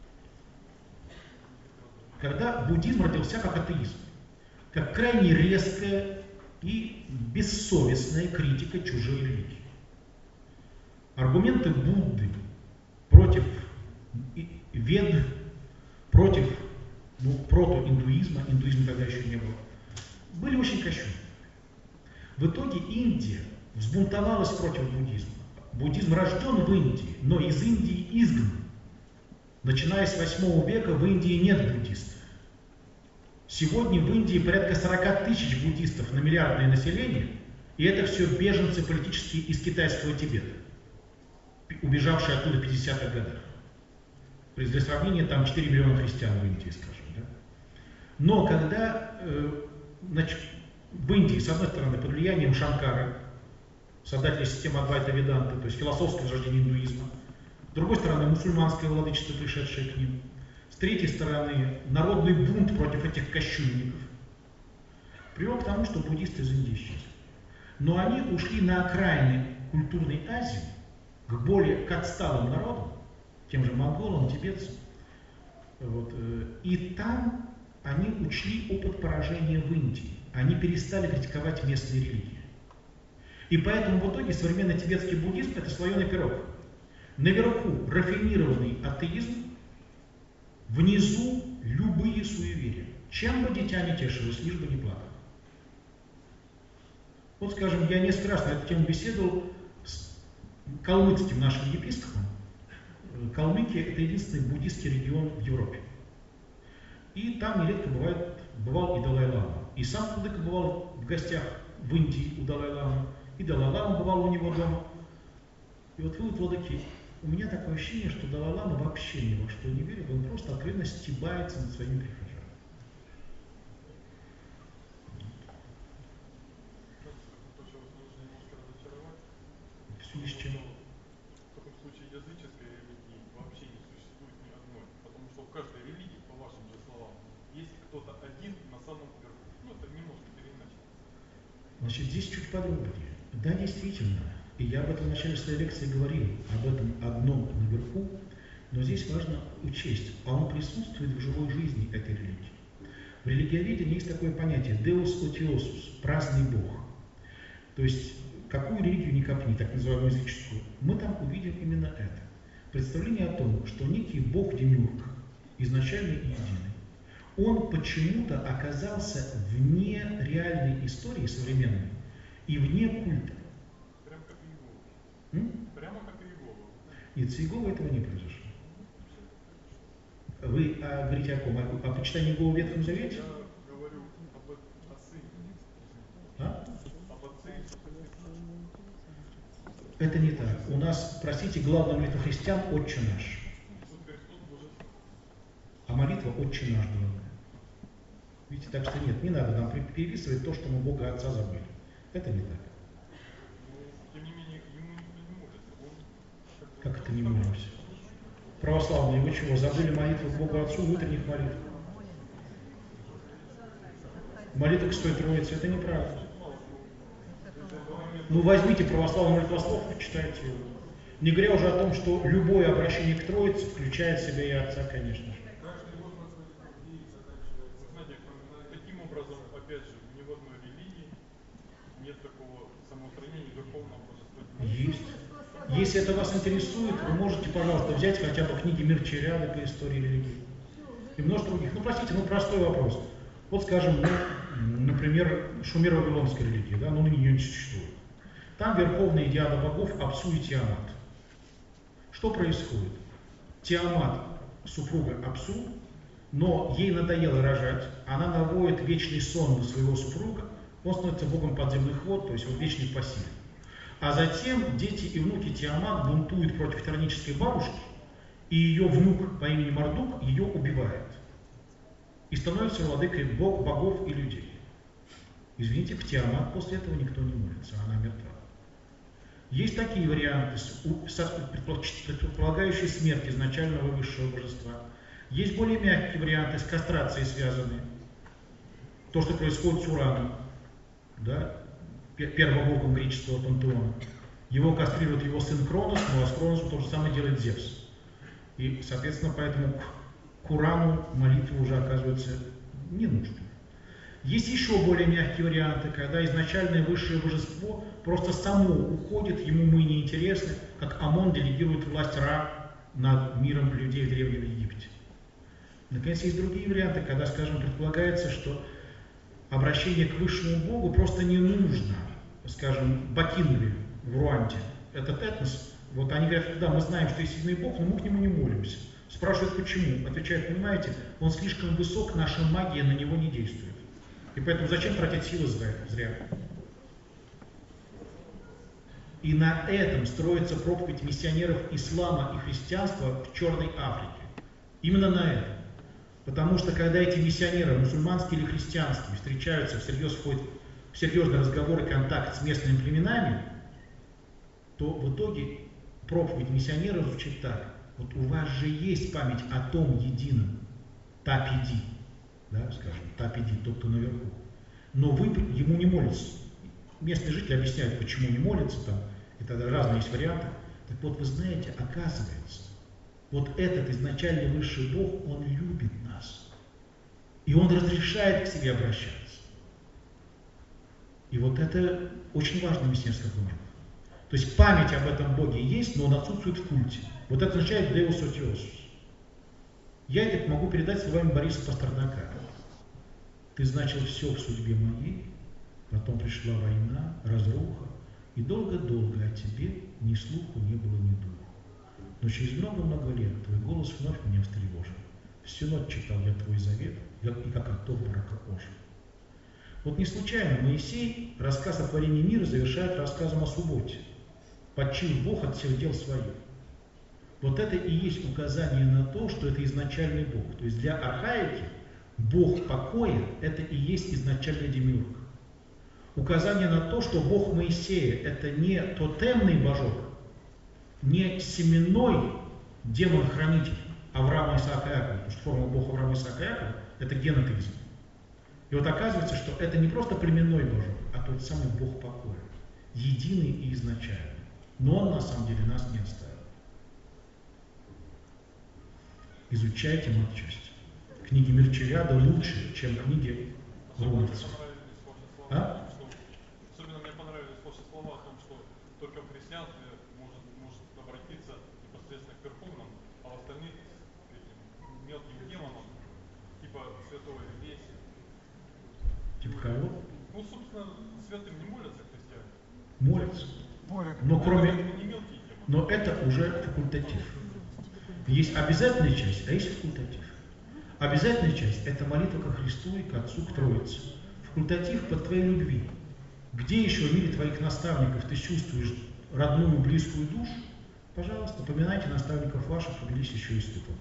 Когда буддизм родился как атеизм, как крайне резкая и бессовестная критика чужой религии. Аргументы Будды против вед, против протоиндуизма, индуизма тогда еще не было, были очень кощунны. В итоге Индия взбунтовалась против буддизма. Буддизм рожден в Индии, но из Индии изгнан. Начиная с 8 века в Индии нет буддистов. Сегодня в Индии порядка 40 тысяч буддистов на миллиардное население, и это все беженцы политические из китайского Тибета, убежавшие оттуда в 50-х годах. То есть для сравнения там 4 миллиона христиан в Индии, скажем. Да? Но когда в Индии, с одной стороны, под влиянием Шанкары создатели системы Адвайта Веданты, то есть философское возрождение индуизма. С другой стороны, мусульманское владычество, пришедшее к ним. С третьей стороны, народный бунт против этих кощунников привел к тому, что буддисты из Индии исчезли. Но они ушли на окраины культурной Азии, к отсталым народам, тем же монголам, тибетцам. Вот. И там они учли опыт поражения в Индии. Они перестали критиковать местные религии. И поэтому в итоге современный тибетский буддизм – это слоеный пирог. Наверху рафинированный атеизм, внизу любые суеверия. Чем бы дитя не тешилось, лишь бы не плакало. Вот, скажем, я несколько раз на эту тему беседовал с калмыцким нашим епископом. Калмыкия – это единственный буддийский регион в Европе. И там нередко бывал и Далай-лама. И сам владыка бывал в гостях в Индии у Далай-ламы, и Далай-лама бывал у него дома. И вот вывод владыки: у меня такое ощущение, что Далай-лама вообще ни во что не верит, он просто откровенно стебается над своими прихожанами. В связи с чем? В таком случае языческой религии вообще не существует ни одной, потому что в каждой религии, по вашим же словам, есть кто-то один на самом верху. Ну, это немножко переиначено. Значит, здесь чуть подробнее. Да, действительно, и я об этом в начале своей лекции говорил, об этом одном наверху, но здесь важно учесть, а он присутствует в живой жизни этой религии. В религиоведении есть такое понятие «deus otiosus» – праздный бог. То есть, какую религию ни копни, так называемую языческую, мы там увидим именно это. Представление о том, что некий бог-демиург, изначальный и единый, он почему-то оказался вне реальной истории современной и вне культа. Прямо как Иегова. Прямо как Иегова. Нет, с Иеговой этого не произошло. Вы говорите о ком? О почитании Иеговы в Ветхом Завете? Я говорю о сыне. А? Об отце Иисуса Христа. Это не так. У нас, простите, главная молитва христиан – «Отче наш». Иисус Христос божество. А молитва «Отче наш» главная. Видите, так что нет, не надо нам переписывать то, что мы Бога Отца забыли. Это не так. Но, тем не менее, ему никто не молится. Он, Как это не молимся? Православные, вы чего, забыли молитву к Богу Отцу в утренних молитвах? Молитва к Святой Троице – это неправда. Ну, возьмите православный молитвослов, почитайте его. Не говоря уже о том, что любое обращение к Троице включает в себя и Отца, конечно же. знаете, таким образом, опять же, ни в одной религии нет такого самоустранения верховного божества. Есть. Если это вас интересует, вы можете, пожалуйста, взять хотя бы книги Мирча-Ряды по истории религии. И множество других. Ну, простите, простой вопрос. Вот, скажем, например, шумеро-вавилонская религия, да, но ныне ее не существует. Там верховные диады богов Апсу и Тиамат. Что происходит? Тиамат – супруга Апсу, но ей надоело рожать, она наводит вечный сон на своего супруга, он становится богом подземных вод, то есть он вечный в посиле. А затем дети и внуки Тиамат бунтуют против тиранической бабушки, и ее внук по имени Мардук ее убивает. И становится владыкой богов и людей. Извините, в Тиамат после этого никто не молится, она мертва. Есть такие варианты, предполагающие смерть изначального высшего божества. Есть более мягкие варианты, с кастрацией связанные. То, что происходит с Ураном, да, первым богом греческого пантеона. Его кастрирует его сын Кронос, но с Кроносом то же самое делает Зевс. И, соответственно, поэтому к Урану молитва уже оказывается не нужной. Есть еще более мягкие варианты, когда изначальное высшее божество просто само уходит, ему мы не интересны, как Амон делегирует власть Ра над миром людей в Древнем Египте. Наконец, есть другие варианты, когда, скажем, предполагается, что обращение к высшему Богу просто не нужно. Скажем, Бакинве в Руанде, этот этнос, вот они говорят, да, мы знаем, что есть сильный Бог, но мы к нему не молимся. Спрашивают, почему? Отвечают, понимаете, он слишком высок, наша магия на него не действует. И поэтому зачем тратить силы зря? И на этом строится проповедь миссионеров ислама и христианства в Черной Африке. Именно на этом. Потому что когда эти миссионеры, мусульманские или христианские, встречаются, всерьез входят в серьезный разговор и контакт с местными племенами, то в итоге проповедь миссионера звучит так. Вот у вас же есть память о том едином, Тапиди, да, скажем, Тапиди, тот, кто наверху. Но вы ему не молитесь. Местные жители объясняют, почему не молятся там, и тогда разные есть варианты. Так вот, вы знаете, оказывается, вот этот изначальный высший Бог, Он любит нас. И Он разрешает к себе обращаться. И вот это очень важный мессианский аргумент. То есть память об этом Боге есть, но он отсутствует в культе. Вот это означает Deus Otiosus. Я это могу передать словами Бориса Пастернака. Ты значил все в судьбе моей, потом пришла война, разруха, и долго-долго о тебе ни слуху не было, ни духу. Но через много-много лет твой голос вновь меня встревожил. Всю ночь читал я твой завет, и как от обморока ожил. Вот не случайно Моисей рассказ о творении мира завершает рассказом о субботе, подчив Бог от всех дел своих. Вот это и есть указание на то, что это изначальный Бог. То есть для архаики Бог покоя – это и есть изначальный демиург. Указание на то, что Бог Моисея – это не тотемный божок, не семенной демон-хранитель Авраама, Исаака и Иакова, потому что формула Бога Авраама, Исаака и Иакова – это генотеизм. И вот оказывается, что это не просто племенной божок, а тот самый Бог покоя, единый и изначальный. Но он на самом деле нас не оставил. Изучайте матчасть. Книги Мирчевяда лучше, чем книги Румовцев. А? Особенно мне понравились ваши слова о том, что только в христианстве может обратиться непосредственно к верховному, а в остальных этим мелким демонам, типа святого Веси. Типа кого? Ну, собственно, святым не молятся христиане. Молятся. Но кроме... Не мелкие демоны. Но это уже факультатив. Есть обязательная часть, а есть факультатив. Обязательная часть – это молитва ко Христу и к Отцу, к Троице. Факультатив по твоей любви. Где еще в мире твоих наставников ты чувствуешь родную, близкую душу? Пожалуйста, поминайте наставников ваших, поделись еще и ступом.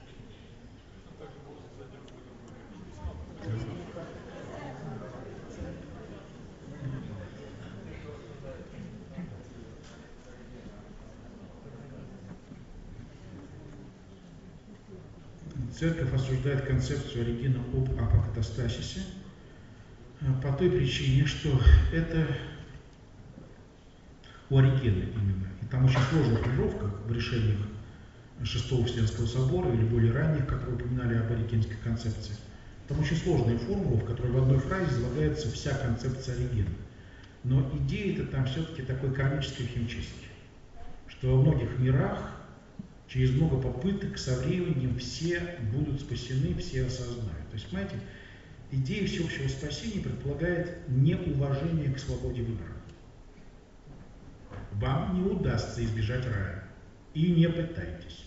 Церковь осуждает концепцию Оригена об апокатастасисе по той причине, что это у Оригена именно. И там очень сложная формулировка в решениях Шестого Вселенского собора или более ранних, которые упоминали об оригенской концепции. Там очень сложная формула, в которой в одной фразе излагается вся концепция Оригена. Но идея-то там все-таки такой кармической химчистки, что во многих мирах через много попыток со временем все будут спасены, все осознают. То есть, понимаете, идея всеобщего спасения предполагает неуважение к свободе выбора. Вам не удастся избежать рая. И не пытайтесь.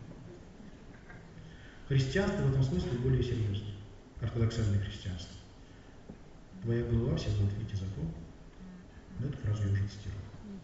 Христианство в этом смысле более серьезно. Ортодоксальное христианство. Твоя голова все будет видеть закон. Но эту фразу я уже цитировал.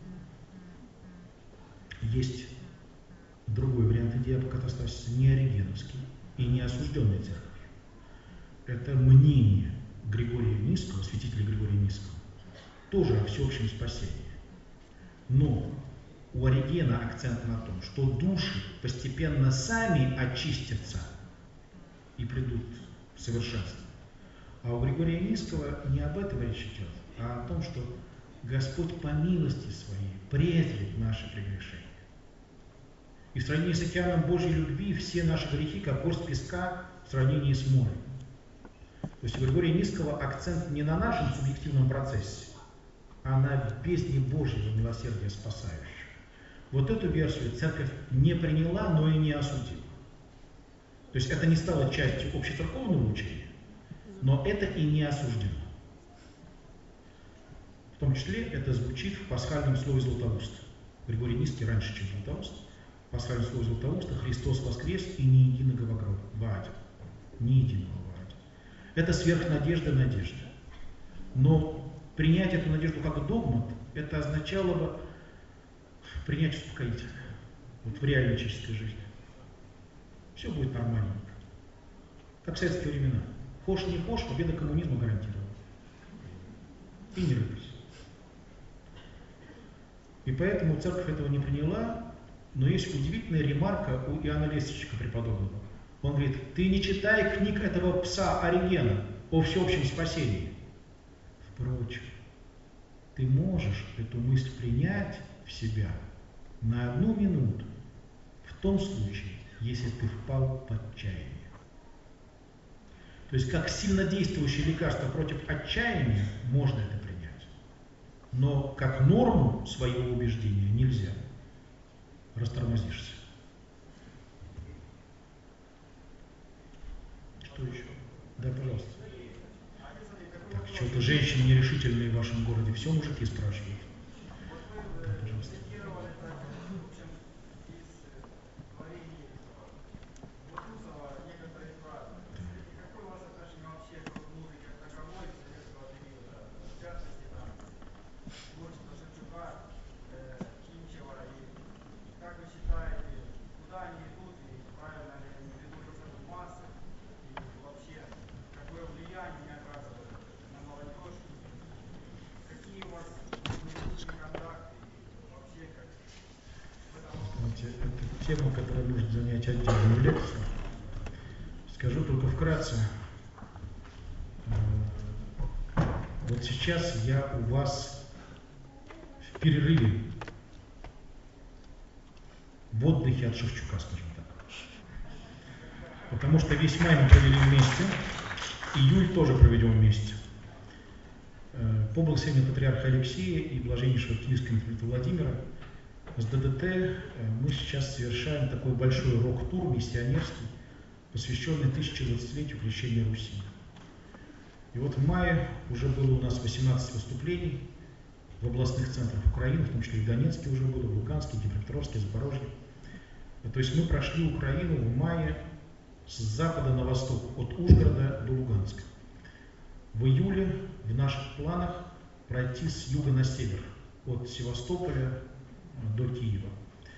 Есть другой вариант идеи апокатастасиса, не оригеновский и не осужденный церковью. Это мнение Григория Нисского, святителя Григория Нисского, тоже о всеобщем спасении. Но у Оригена акцент на том, что души постепенно сами очистятся и придут в совершенство. А у Григория Нисского не об этом речь идет, а о том, что Господь по милости своей презрит наши прегрешения. И в сравнении с океаном Божьей любви все наши грехи, как горсть песка в сравнении с морем. То есть у Григория Нисского акцент не на нашем субъективном процессе, а на бездне Божьего милосердия спасающего. Вот эту версию церковь не приняла, но и не осудила. То есть это не стало частью общецерковного учения, но это и не осуждено. В том числе это звучит в пасхальном слове Златоуста. Григорий Нисский раньше, чем Златоуст. В пасхальном слове Златоуста Христос воскрес и ни единого в аде. Ни единого в аде. Это сверхнадежда надежда. Но принять эту надежду как догмат, это означало бы принять успокоительное. Вот в реальной человеческой жизни. Все будет нормально. Как в советские времена. Хошь не хошь, победа коммунизма гарантирована. И не рыпайся. И поэтому церковь этого не приняла, но есть удивительная ремарка у Иоанна Лестничника преподобного. Он говорит: ты не читай книг этого пса Оригена о всеобщем спасении. Впрочем, ты можешь эту мысль принять в себя на 1 минуту, в том случае, если ты впал в отчаяние. То есть, как сильнодействующее лекарство против отчаяния можно это принять, но как норму своего убеждения нельзя. Растормозишься. Что еще? Да, пожалуйста. Так, что-то женщины нерешительные в вашем городе. Все мужики спрашивают. Да, пожалуйста. Это тема, которая может занять отдельную лекцию. Скажу только вкратце. Вот сейчас я у вас в перерыве, в отдыхе от Шевчука, скажем так. Потому что весь май мы провели вместе, июль тоже проведем вместе. По благословению патриарха Алексея и блаженнейшего киевского митрополита Владимира с ДДТ мы сейчас совершаем такой большой рок-тур миссионерский, посвященный 1020-летию крещения Руси. И вот в мае уже было у нас 18 выступлений в областных центрах Украины, в том числе и в Донецке уже было, в Луганске, Днепропетровске, Запорожье. То есть мы прошли Украину в мае с запада на восток, от Ужгорода до Луганска. В июле в наших планах пройти с юга на север, от Севастополя до Киева.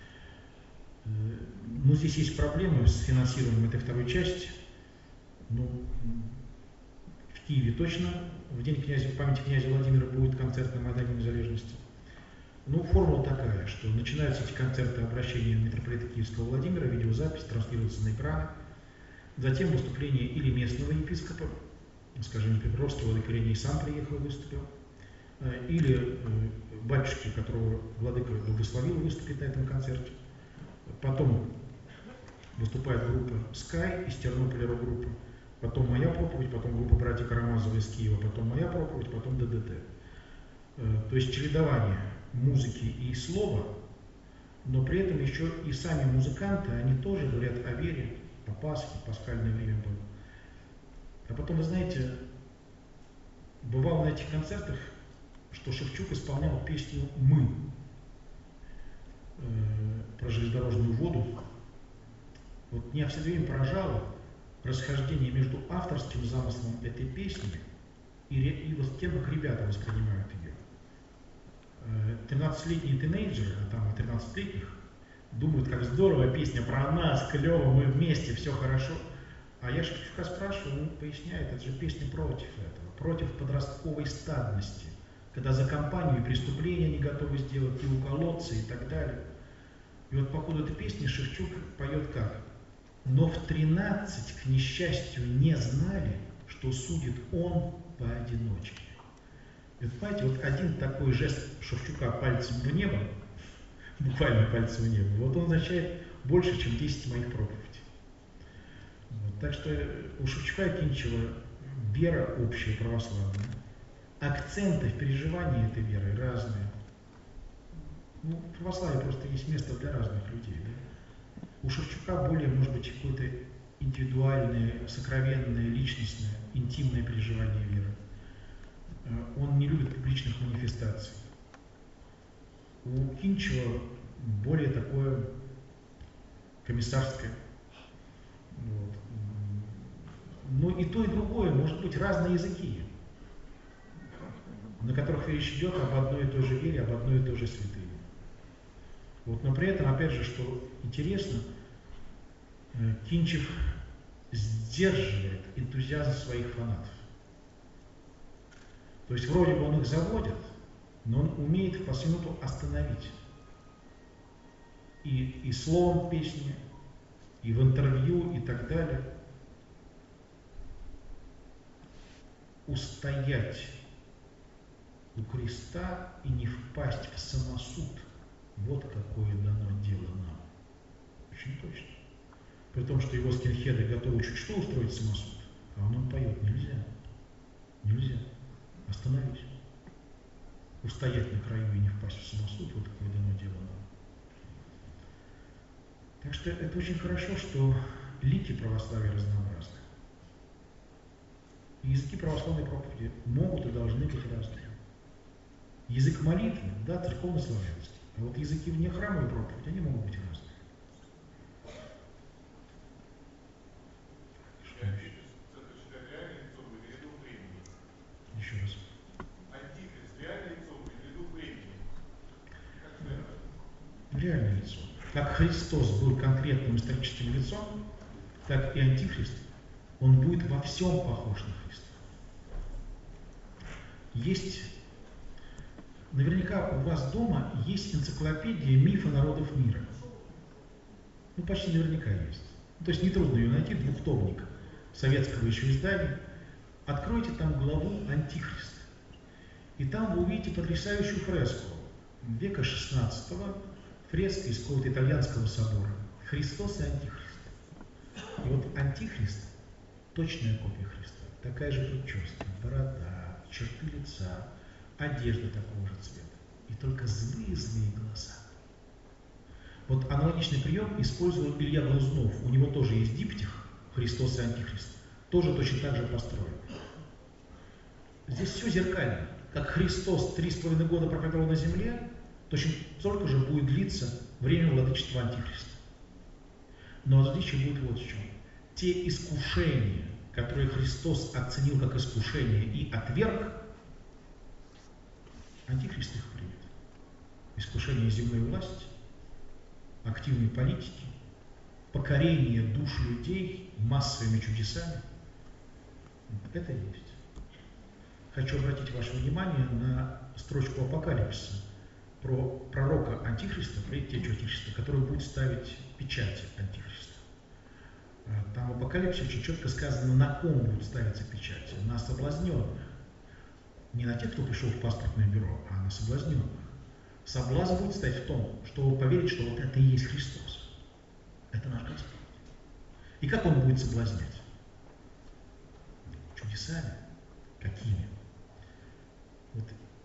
Но здесь есть проблемы с финансированием этой второй части. Ну, в Киеве точно в день памяти князя Владимира будет концерт на Майдане Незалежности. Ну, формула такая, что начинаются эти концерты обращения митрополита Киевского Владимира, видеозапись транслируется на экраны, затем выступление или местного епископа, скажем, Днепропетровского владыка сам приехал и выступил, или батюшки, которого владыка благословил, выступит на этом концерте. Потом выступает группа Sky из Тернополя, рок-группа, потом моя проповедь, потом группа братьев Карамазовых из Киева, потом моя проповедь, потом ДДТ. То есть чередование музыки и слова, но при этом еще и сами музыканты, они тоже говорят о вере, по Пасхе, пасхальное время было. А потом, вы знаете, бывало на этих концертах, что Шевчук исполнял песню «Мы» про железнодорожную воду. Вот меня все время поражало расхождение между авторским замыслом этой песни и вот тем, как ребята воспринимают ее. 13-летние тинейджеры, а там 13-летних, думают, как здорово, песня про нас, клево, мы вместе, все хорошо. А я Шевчука спрашиваю, он поясняет, это же песня против этого, против подростковой стадности, когда за компанию и преступления не готовы сделать, и уколоться, и так далее. И вот по ходу этой песни Шевчук поет как? Но в 13 к несчастью не знали, что судит он поодиночке. И вот, понимаете, вот один такой жест Шевчука пальцем в небо, буквально пальцем в небо, вот он означает больше, чем 10 моих проповедей. Вот, так что у Шевчука и Кинчева вера общая, православная. Акценты в переживании этой веры разные. Ну, в православии просто есть место для разных людей. Да? У Шевчука более, может быть, какое-то индивидуальное, сокровенное, личностное, интимное переживание веры. Он не любит публичных манифестаций. У Кинчева более такое комиссарское. Вот. Но и то, и другое, может быть, разные языки, на которых речь идет об одной и той же вере, об одной и той же святыне. Вот, но при этом, опять же, что интересно, Кинчев сдерживает энтузиазм своих фанатов. То есть вроде бы он их заводит, но он умеет в последнюю минуту остановить. И словом песни, и в интервью, и так далее. Устоять у креста и не впасть в самосуд. Вот какое дано дело нам. Очень точно. При том, что его скинхеды готовы чуть что устроить самосуд, а он поет: нельзя. Нельзя. Остановись. Устоять на краю и не впасть в самосуд, вот какое дано дело нам. Так что это очень хорошо, что лики православия разнообразны. И языки православной проповеди могут и должны быть разными. Язык молитвы, да, церковно-славянский. А вот языки вне храмовой проповеди, они могут быть разными. Еще раз. Антихрист реальное лицо или дух времени? Реальное лицо. Как Христос был конкретным историческим лицом, так и Антихрист, он будет во всем похож на Христа. Есть, наверняка у вас дома есть энциклопедия мифа народов мира. Ну, почти наверняка есть. Ну, то есть нетрудно ее найти, двухтомник советского еще издания. Откройте там главу «Антихрист». И там вы увидите потрясающую фреску века XVI, фреска из какого-то итальянского собора. Христос и Антихрист. И вот Антихрист – точная копия Христа. Такая же прическа, борода, черты лица, одежда такого же цвета. И только злые-злые глаза. Вот аналогичный прием использовал Илья Глазнов. У него тоже есть диптих «Христос и Антихрист». Тоже точно так же построен. Здесь все зеркально. Как Христос 3,5 года проповедовал на земле, точно столько же будет длиться время владычества Антихриста. Но различие будет вот в чем. Те искушения, которые Христос оценил как искушения и отверг, Антихрист их примет. Искушение земной власти, активной политики, покорение душ людей массовыми чудесами. Это есть. Хочу обратить ваше внимание на строчку Апокалипсиса про пророка Антихриста, предтечу Антихриста, который будет ставить печати Антихриста. Там в Апокалипсисе очень четко сказано, на ком будет ставиться печать. На соблазненных. Не на тех, кто пришел в паспортное бюро, а на соблазненных. Соблазн будет стоять в том, чтобы поверить, что вот это и есть Христос. Это наш Господь. И как Он будет соблазнять? Чудесами. Какими? Вот.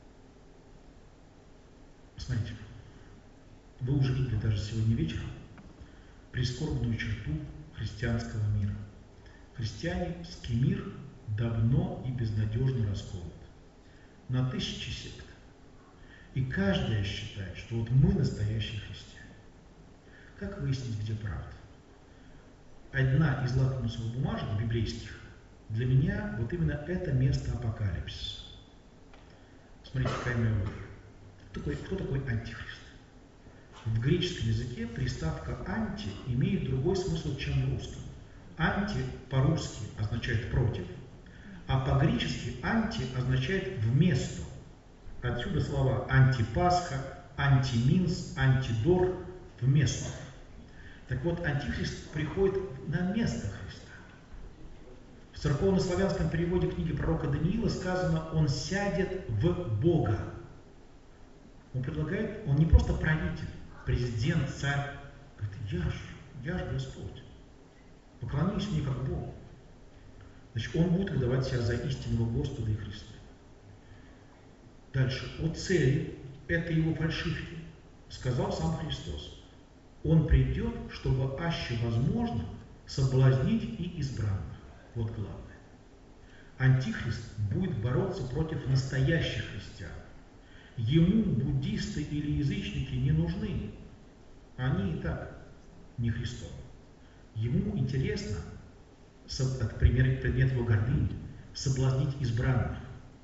Смотрите, вы уже видели даже сегодня вечером прискорбную черту христианского мира. Христианский мир давно и безнадежно расколот на тысячи сект. И каждая считает, что вот мы настоящие христиане. Как выяснить, где правда? Одна из лакмусовых бумажек библейских для меня вот именно это место Апокалипсиса. Смотрите, какая моя логика. Кто такой Антихрист? В греческом языке приставка «анти» имеет другой смысл, чем в русском. «Анти» по-русски означает «против», а по-гречески «анти» означает «вместо». Отсюда слова «антипасха», «антиминс», «антидор» – «вместо». Так вот, Антихрист приходит на место Христа. В церковно-славянском переводе книги пророка Даниила сказано «Он сядет в Бога». Он предлагает, он не просто правитель, президент, царь. Говорит, я ж Господь. Поклонись мне как Богу. Значит, он будет выдавать себя за истинного Господа и Христа. Дальше. О цели этой его фальшивки сказал сам Христос. Он придет, чтобы аще возможно соблазнить и избранных. Вот главное. Антихрист будет бороться против настоящих христиан. Ему буддисты или язычники не нужны. Они и так не Христовы. Ему интересно, это предмет его гордыни, соблазнить избранных.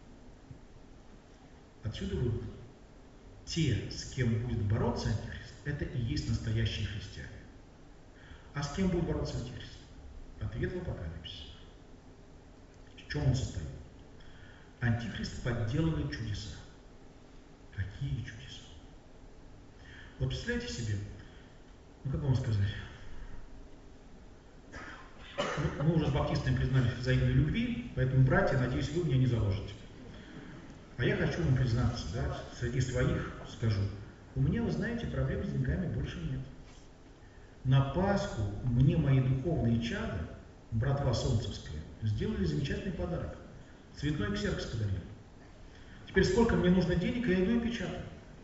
Отсюда вывод. Те, с кем будет бороться Антихрист, это и есть настоящие христиане. А с кем будет бороться Антихрист? Ответ в Апокалипсисе. В чем он состоит? Антихрист подделывает чудеса. Какие чудеса? Вот представляете себе, ну как вам сказать, мы уже с баптистами признались в взаимной любви, поэтому, братья, надеюсь, вы меня не заложите. А я хочу вам признаться, да, среди своих скажу, у меня, вы знаете, проблем с деньгами больше нет. На Пасху мне мои духовные чада, братва Солнцевская, сделали замечательный подарок. Цветной ксеркс подарили. Теперь сколько мне нужно денег, я иду и печатаю.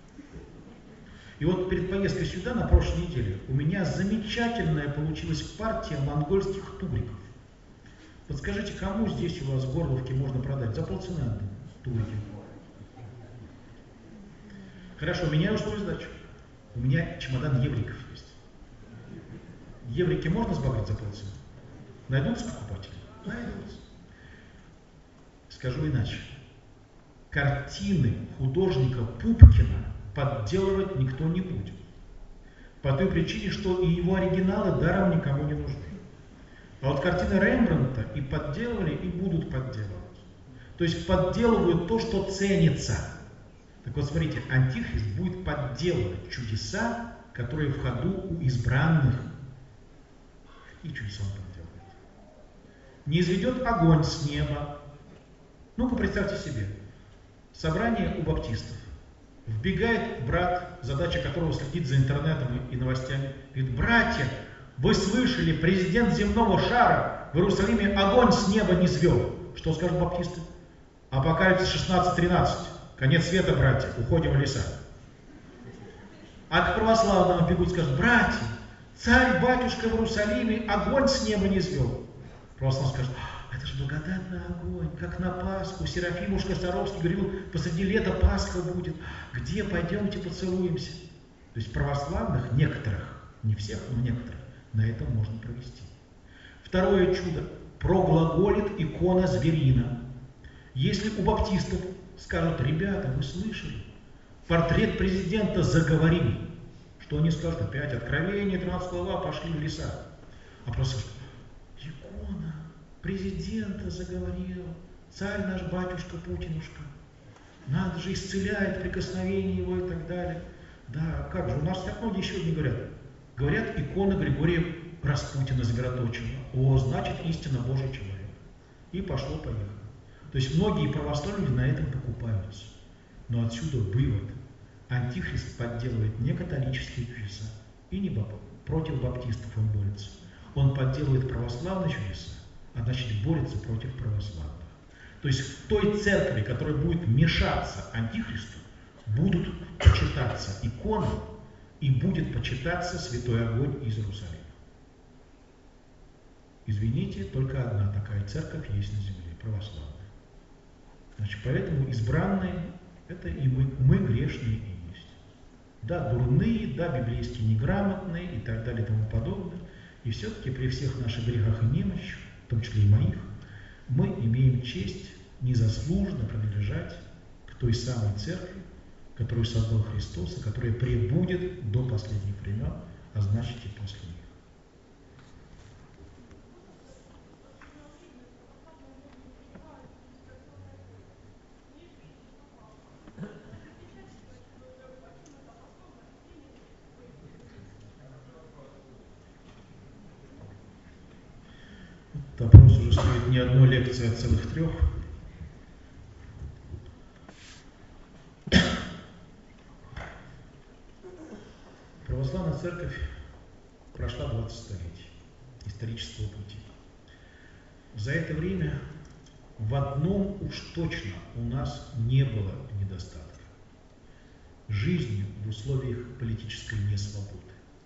И вот перед поездкой сюда, на прошлой неделе, у меня замечательная получилась партия монгольских тугриков. Подскажите, кому здесь у вас в Горловке можно продать? За полцены отдам тугрики. Хорошо, меняю свою сдачу. У меня чемодан евриков есть. Еврики можно сбагрить за полцены? Найдутся покупатели? Найдутся. Скажу иначе. Картины художника Пупкина подделывать никто не будет. По той причине, что и его оригиналы даром никому не нужны. А вот картины Рембрандта и подделывали, и будут подделывать. То есть подделывают то, что ценится. Так вот, смотрите, Антихрист будет подделывать чудеса, которые в ходу у избранных. Какие чудеса он подделывает? Не изведет огонь с неба. Ну-ка, представьте себе. Собрание у баптистов. Вбегает брат, задача которого следить за интернетом и новостями. Говорит: братья, вы слышали, президент земного шара в Иерусалиме огонь с неба не звел. Что скажут баптисты? Апокалипсис 16:13. Конец света, братья, уходим в леса. А к православным бегут, скажут: братья, царь-батюшка в Иерусалиме огонь с неба не звел. Православные скажут: это же благодатный огонь, как на Пасху. Серафимушка Саровский говорил, посреди лета Пасха будет. Где? Пойдемте поцелуемся. То есть православных, некоторых, не всех, но некоторых, на этом можно провести. Второе чудо. Проглаголит икона зверина. Если у баптистов скажут: ребята, вы слышали? Портрет президента заговорил. Что они скажут? Опять Откровение, 13 глава, пошли в леса. А просто скажут: икона президента заговорил, царь наш батюшка Путинушка. Надо же, исцеляет прикосновение его и так далее. Да, как же, у нас так многие еще не говорят. Говорят, икона Григория Распутина звероточила. О, значит, истинно Божий человек. И пошло-поехало. То есть многие православные на этом покупаются. Но отсюда вывод. Антихрист подделывает не католические чудеса и не против баптистов он борется. Он подделывает православные чудеса, а значит борется против православных. То есть в той церкви, которая будет мешаться Антихристу, будут почитаться иконы и будет почитаться святой огонь из Иерусалима. Извините, только одна такая церковь есть на земле, православная. Значит, поэтому избранные – это и мы грешные и есть. Да, дурные, да, библейски неграмотные и так далее и тому подобное. И все-таки при всех наших грехах и немощах, в том числе и моих, мы имеем честь незаслуженно принадлежать к той самой церкви, которую создал Христос, и которая пребудет до последних времен, а значит и после них. Этот вопрос уже стоит не одной лекции, а целых 3. Православная церковь прошла 20 столетий исторического пути. За это время в одном уж точно у нас не было недостатка. Жизни в условиях политической несвободы.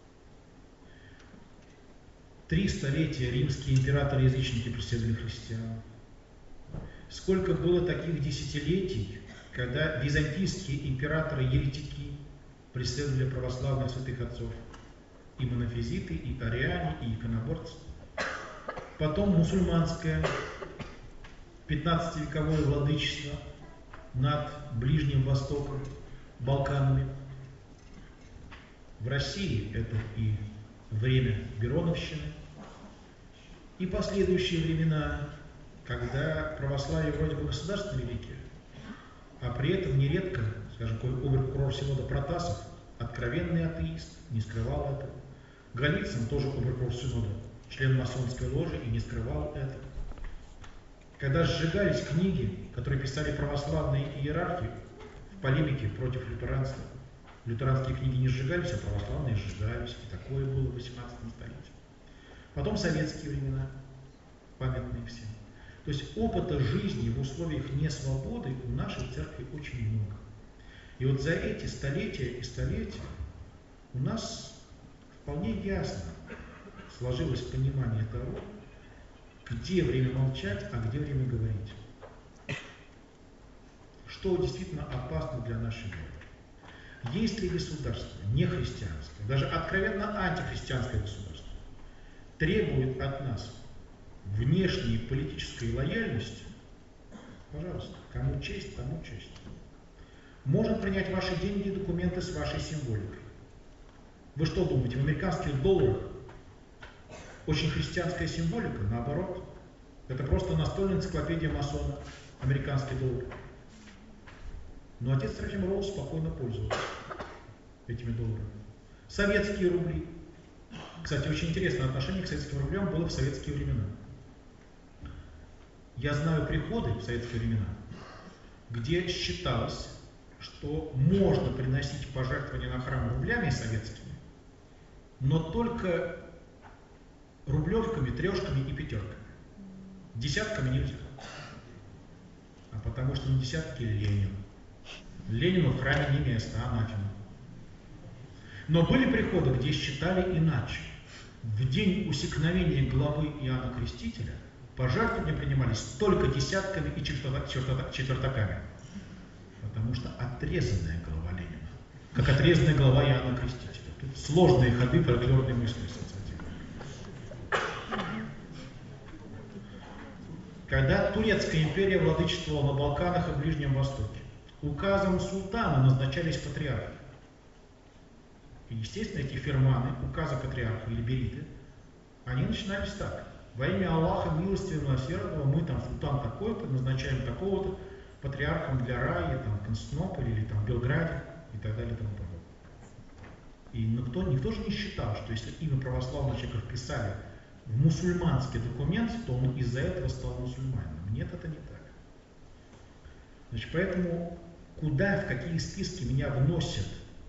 3 столетия римские императоры-язычники преследовали христиан. Сколько было таких десятилетий, когда византийские императоры-еретики преследовали православных святых отцов, и монофизиты, и ариане, и иконоборцы. Потом мусульманское 15-вековое владычество над Ближним Востоком, Балканами. В России это и время Бероновщины, и последующие времена, когда православие вроде бы государственная религия, а при этом нередко Даже обер-прокурор Синода Протасов, откровенный атеист, не скрывал этого. Голицын, тоже обер-прокурор Синода, член масонской ложи, и не скрывал этого. Когда сжигались книги, которые писали православные иерархи в полемике против лютеранства, лютеранские книги не сжигались, а православные сжигались. И такое было в 18 столетии. Потом советские времена, памятные всем. То есть опыта жизни в условиях несвободы у нашей церкви очень много. И вот за эти столетия и столетия у нас вполне ясно сложилось понимание того, где время молчать, а где время говорить. Что действительно опасно для нашей веры. Есть ли государство нехристианское, даже откровенно антихристианское государство, требует от нас внешней политической лояльности, пожалуйста, кому честь, тому честь. Может принять ваши деньги и документы с вашей символикой. Вы что думаете, в американских долларах очень христианская символика? Наоборот. Это просто настольная энциклопедия масона, американский доллар. Но отец Трофим Роуз спокойно пользовался этими долларами. Советские рубли. Кстати, очень интересное отношение к советским рублям было в советские времена. Я знаю приходы в советские времена, где считалось, что можно приносить пожертвования на храм рублями советскими, но только рублевками, трешками и пятерками. Десятками нельзя. А потому что на десятке Ленин. Ленину в храме не место, анафема. Но были приходы, где считали иначе. В день усекновения главы Иоанна Крестителя пожертвования принимались только десятками и четвертаками. Потому что отрезанная голова Ленина, как отрезанная голова Иоанна Крестителя. Тут сложные ходы, фольклорные мысли ассоциативные. Когда Турецкая империя владычествовала на Балканах и Ближнем Востоке, указом султана назначались патриархи. И, естественно, эти ферманы, указы патриарха или бериты, они начинались так. Во имя Аллаха, милостивого, милосердного, мы там султан такой-то, назначаем такого-то патриархом для Раи, там, Константинополе или там, Белграде и так далее и тому подобное. И никто же не считал, что если имя православного человека вписали в мусульманский документ, то он из-за этого стал мусульманином. Нет, это не так. Значит, поэтому куда, в какие списки меня вносят,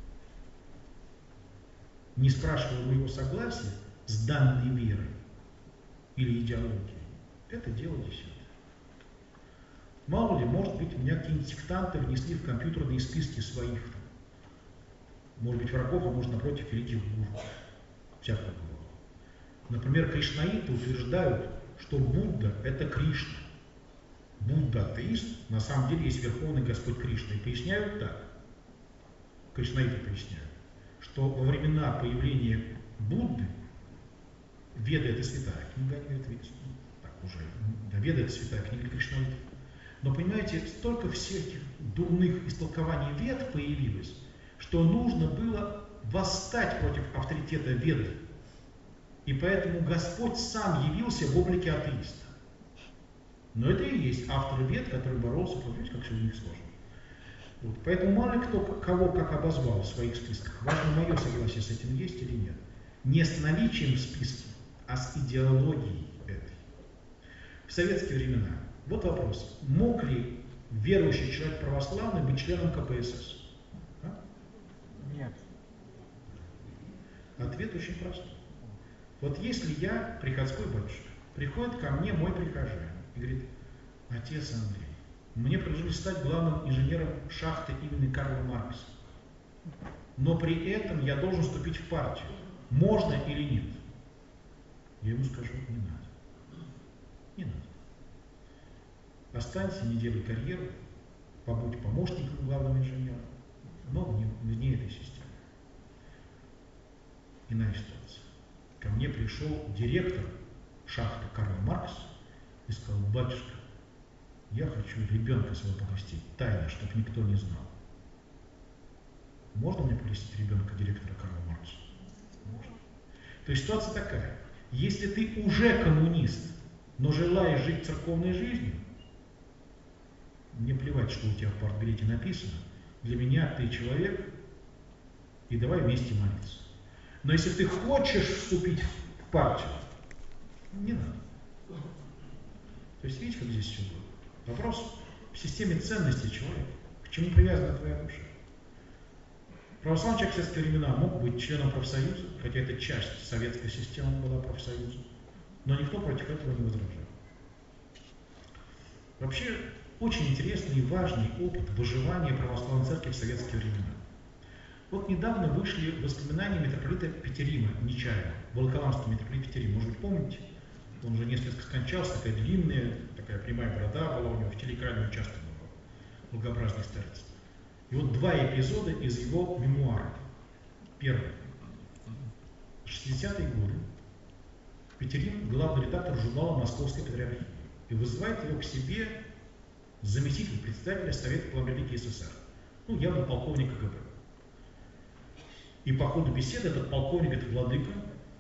не спрашивая моего согласия, с данной верой или идеологией, это дело десятое. Мало ли, может быть, меня какие-нибудь сектанты внесли в компьютерные списки своих, может быть, врагов, а может, напротив, великих гуру. Всякое бывало. Например, кришнаиты утверждают, что Будда – это Кришна. Будда – атеист, на самом деле есть Верховный Господь Кришна. И поясняют так, кришнаиты поясняют, что во времена появления Будды, Веда – это святая книга, так уже, да, Веда – это святая книга кришнаитов. Но, понимаете, столько всяких дурных истолкований Вед появилось, что нужно было восстать против авторитета Веды. И поэтому Господь сам явился в облике атеиста. Но это и есть автор Вед, который боролся против, как все у них сложно. Вот. Поэтому мало ли кто кого как обозвал в своих списках. Важно мое согласие с этим есть или нет. Не с наличием в списке, а с идеологией этой. В советские времена, вот вопрос, мог ли верующий человек православный быть членом КПСС? А? Нет. Ответ очень простой. Вот если я, приходской батюшка, приходит ко мне мой прихожанин и говорит: отец Андрей, мне предложили стать главным инженером шахты имени Карла Маркса, но при этом я должен вступить в партию. Можно или нет? Я ему скажу: не надо. Не надо. Останься, не делай карьеру, побудь помощником главного инженера, но вне этой системы. Иная ситуация. Ко мне пришел директор шахты Карла Маркса и сказал: батюшка, я хочу ребенка своего погостить тайно, чтобы никто не знал. Можно мне погостить ребенка директора Карла Маркса? Можно. То есть ситуация такая. Если ты уже коммунист, но желаешь жить церковной жизнью, мне плевать, что у тебя в партбилете написано, для меня ты человек, и давай вместе молиться. Но если ты хочешь вступить в партию, не надо. То есть видите, как здесь все было? Вопрос в системе ценностей человека. К чему привязана твоя душа? Православный человек в советские времена мог быть членом профсоюза, хотя это часть советской системы была профсоюзом, но никто против этого не возражал. Вообще, очень интересный и важный опыт выживания православной церкви в советские времена. Вот недавно вышли воспоминания митрополита Петерима Нечаева, Волоколамский митрополит Петерим, может быть, помните? Он уже несколько скончался, такая длинная, такая прямая борода была у него, в телеканале часто бывал, благообразный старец. И вот два эпизода из его мемуаров. Первый. 60-е годы. Петерим, главный редактор журнала «Московская патриархия», и вызывает его к себе заместитель председателя Совета по религии СССР, ну, явно полковник КГБ. И по ходу беседы этот полковник говорит: владыка,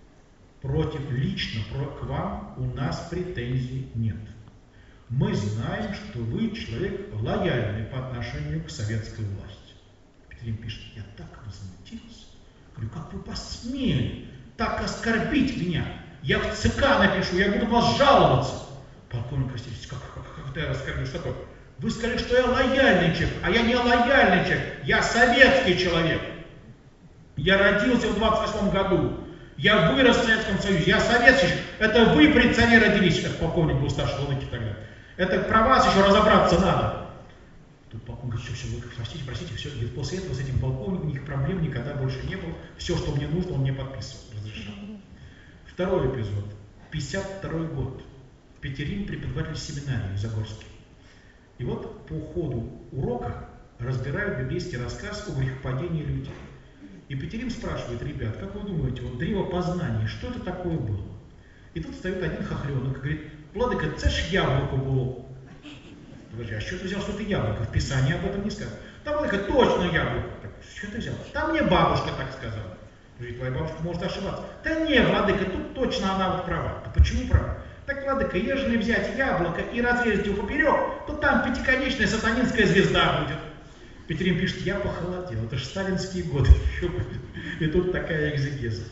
лично к вам у нас претензий нет. Мы знаем, что вы человек лояльный по отношению к советской власти. Петрим пишет: я так возмутился. Говорю: как вы посмели так оскорбить меня? Я в ЦК напишу, я буду вас жаловаться. Полковник Красильевич: как это я оскорбил? Что такое? Вы сказали, что я лояльный человек, а я не лояльный человек, я советский человек. Я родился в 28 году, я вырос в Советском Союзе, я советский человек. Это вы при царе родились, как полковник был старше владыки тогда. Это про вас еще разобраться надо. Тут полковник говорит: все, вы простите, все. И после этого с этим полковником никаких проблем никогда больше не было. Все, что мне нужно, он мне подписывал, разрешал. Второй эпизод. 52 год. Петерим, преподаватель семинарии в Загорске. И вот по ходу урока разбирают библейский рассказ о грехопадении людей. И Петерим спрашивает: ребят, как вы думаете, вот древо познания, что это такое было? И тут встает один хохленок и говорит: владыка, це ж яблоко было. Подожди, а с чего ты взял, что это яблоко? В Писании об этом не сказано. Да, владыка, точно яблоко. Так, с чего ты взял? Да мне бабушка так сказала. Говорит: твоя бабушка может ошибаться. Да не, владыка, тут точно она вот права. Да почему права? Так, владыка, ежели взять яблоко и разрезать его поперек, то там пятиконечная сатанинская звезда будет. Петрим пишет: я похолодел, это же сталинские годы. И тут такая экзегеза.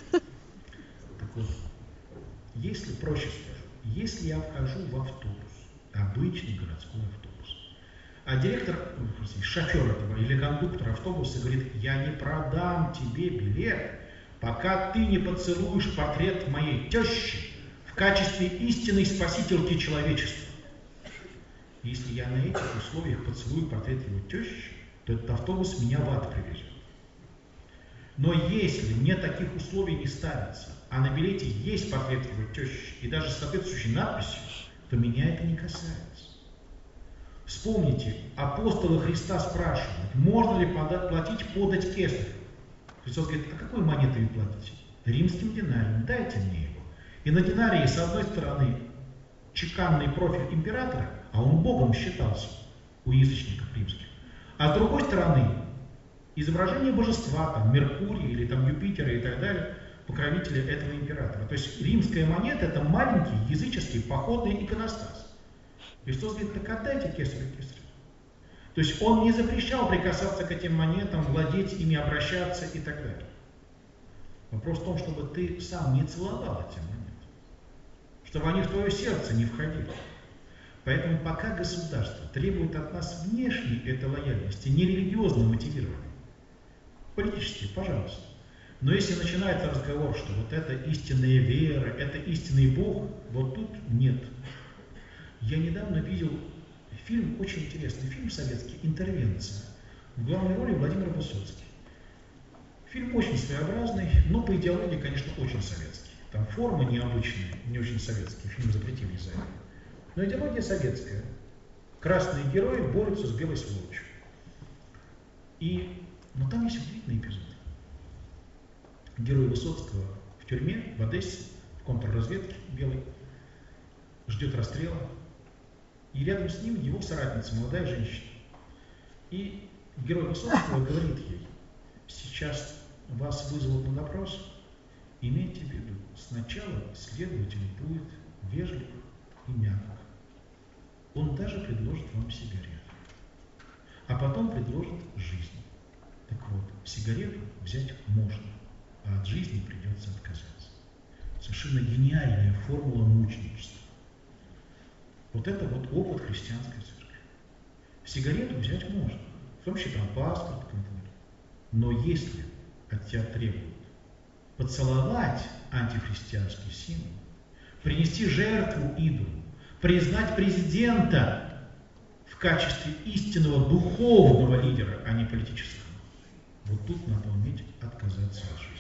Так вот, если, проще скажу, если я вхожу в автобус, обычный городской автобус, а директор, шофер этого или кондуктор автобуса говорит: я не продам тебе билет, пока ты не поцелуешь портрет моей тещи в качестве истинной спасительки человечества. Если я на этих условиях поцелую портрет его тещи, то этот автобус меня в ад привезет. Но если мне таких условий не ставится, а на билете есть портрет его тещи и даже соответствующей надписью, то меня это не касается. Вспомните, апостолы Христа спрашивают: можно ли платить подать кесарю? Христос говорит: а какой монетой вы платите? Римским динарием, дайте мне его. И на динарии с одной стороны чеканный профиль императора, а он богом считался у язычников римских, а с другой стороны изображение божества, там Меркурия или там Юпитера и так далее, покровителя этого императора. То есть римская монета — это маленький языческий походный иконостас. Христос говорит: так отдайте кесарю кесарю. То есть он не запрещал прикасаться к этим монетам, владеть ими, обращаться и так далее. Вопрос в том, чтобы ты сам не целовал эти монеты, чтобы они в твое сердце не входили. Поэтому пока государство требует от нас внешней этой лояльности, не религиозно мотивированной, политически, пожалуйста. Но если начинается разговор, что вот это истинная вера, это истинный Бог, вот тут нет. Я недавно видел фильм, очень интересный фильм советский, «Интервенция». В главной роли Владимир Высоцкий. Фильм очень своеобразный, но по идеологии, конечно, очень советский. Там формы необычные, не очень советские, фильм запретили из-за этого. Но идеология советская. Красные герои борются с белой сволочью. Но там есть удивительный эпизод. Герой Высоцкого в тюрьме, в Одессе, в контрразведке белой, ждет расстрела. И рядом с ним его соратница, молодая женщина. И герой Высоцкого говорит ей: сейчас вас вызовут на допрос, имейте в виду, сначала следователь будет вежлив и мягок. Он даже предложит вам сигарету. а потом предложат жизнь. Так вот, сигарету взять можно, а от жизни придется отказаться. Совершенно гениальная формула мученичества. Вот это вот опыт христианской церкви. Сигарету взять можно, в том числе там паспорт, какой-то. Но если от тебя требуют поцеловать антихристианский символ, принести жертву идолу, признать президента в качестве истинного духовного лидера, а не политического, вот тут надо уметь отказаться от жизни.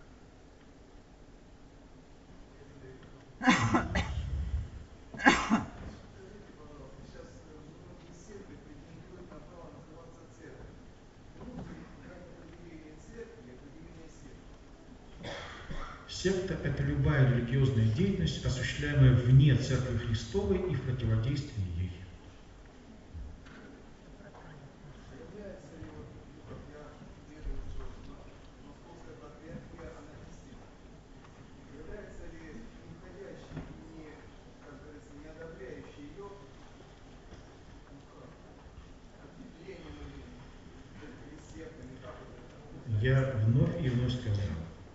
Секта – это любая религиозная деятельность, осуществляемая вне Церкви Христовой и в противодействии ей. Является ли, вот я верю, что Московская патриархия анархистит, является ли приходящий и не, как говорится, не одобряющий ее, ответвлением или сектами, как вот это? Я вновь и вновь сказал,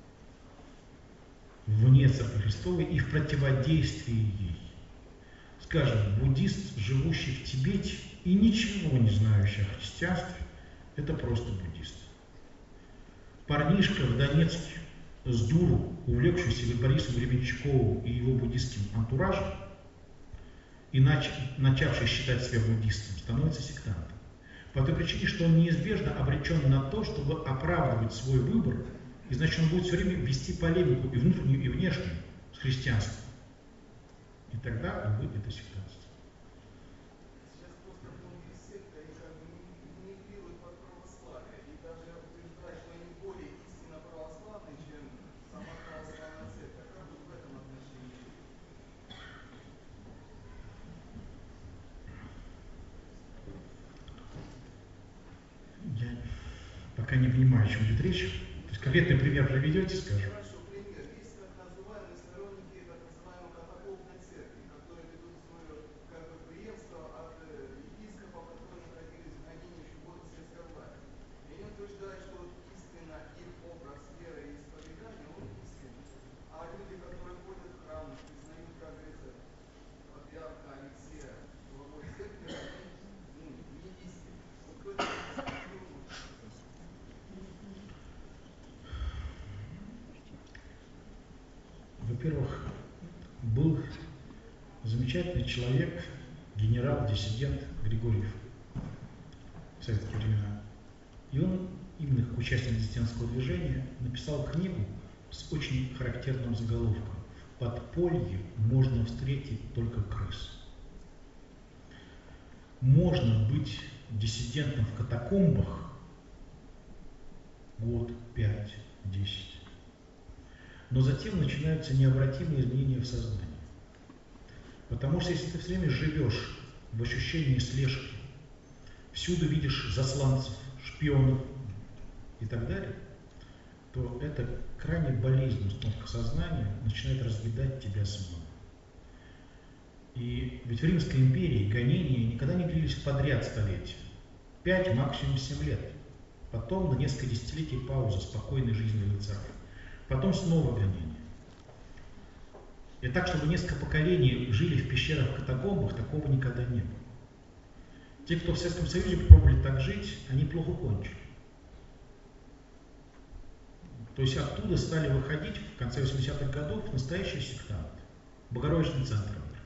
вне Церкви Христовой и в противодействии ей. Скажем, буддист, живущий в Тибете и ничего не знающий о христианстве, это просто буддист. Парнишка в Донецке с дуру, увлекшийся Борисом Гребенщиковым и его буддистским антуражем, и начавший считать себя буддистом, становится сектантом. По той причине, что он неизбежно обречен на то, чтобы оправдывать свой выбор, и значит он будет все время вести полемику и внутреннюю, и внешнюю с христианством. И тогда, увы, это сектантство. Сейчас просто многие секты, они как бы мигрируют под православие и даже утверждают, что они более истинно православные, чем сама православная церковь. Как вот в этом отношении? Я пока не понимаю, о чем идет речь. То есть конкретный пример приведете, скажу. Хорошо, пример. Есть так называемые сторонники так называемой катакомбной церкви, которые ведут свое как бы преемство от епископов, которые находились в гонении еще годы советской власти. И они утверждают, что вот истинно их образ веры и исповедания, он истинный. А люди, которые ходят в храм, признают, как говорится, патриарха Алексея, главой церкви, они не истинны. Вот в этом Во-первых, был замечательный человек, генерал-диссидент Григорьев в советские времена. И он, именно как участник диссидентского движения, написал книгу с очень характерным заголовком «В подполье можно встретить только крыс». Можно быть диссидентом в катакомбах год, 5, 10. Но затем начинаются необратимые изменения в сознании. Потому что если ты все время живешь в ощущении слежки, всюду видишь засланцев, шпионов и так далее, то эта крайне болезненная установка сознания начинает разъедать тебя самого. И ведь в Римской империи гонения никогда не длились подряд столетия. 5, максимум 7 лет. Потом на несколько десятилетий пауза спокойной жизни лицаров. Потом снова гонения. И так, чтобы несколько поколений жили в пещерах, в катакомбах, такого никогда не было. Те, кто в Советском Союзе пробовали так жить, они плохо кончили. То есть оттуда стали выходить в конце 80-х годов настоящие сектанты. Богородичный центр, например.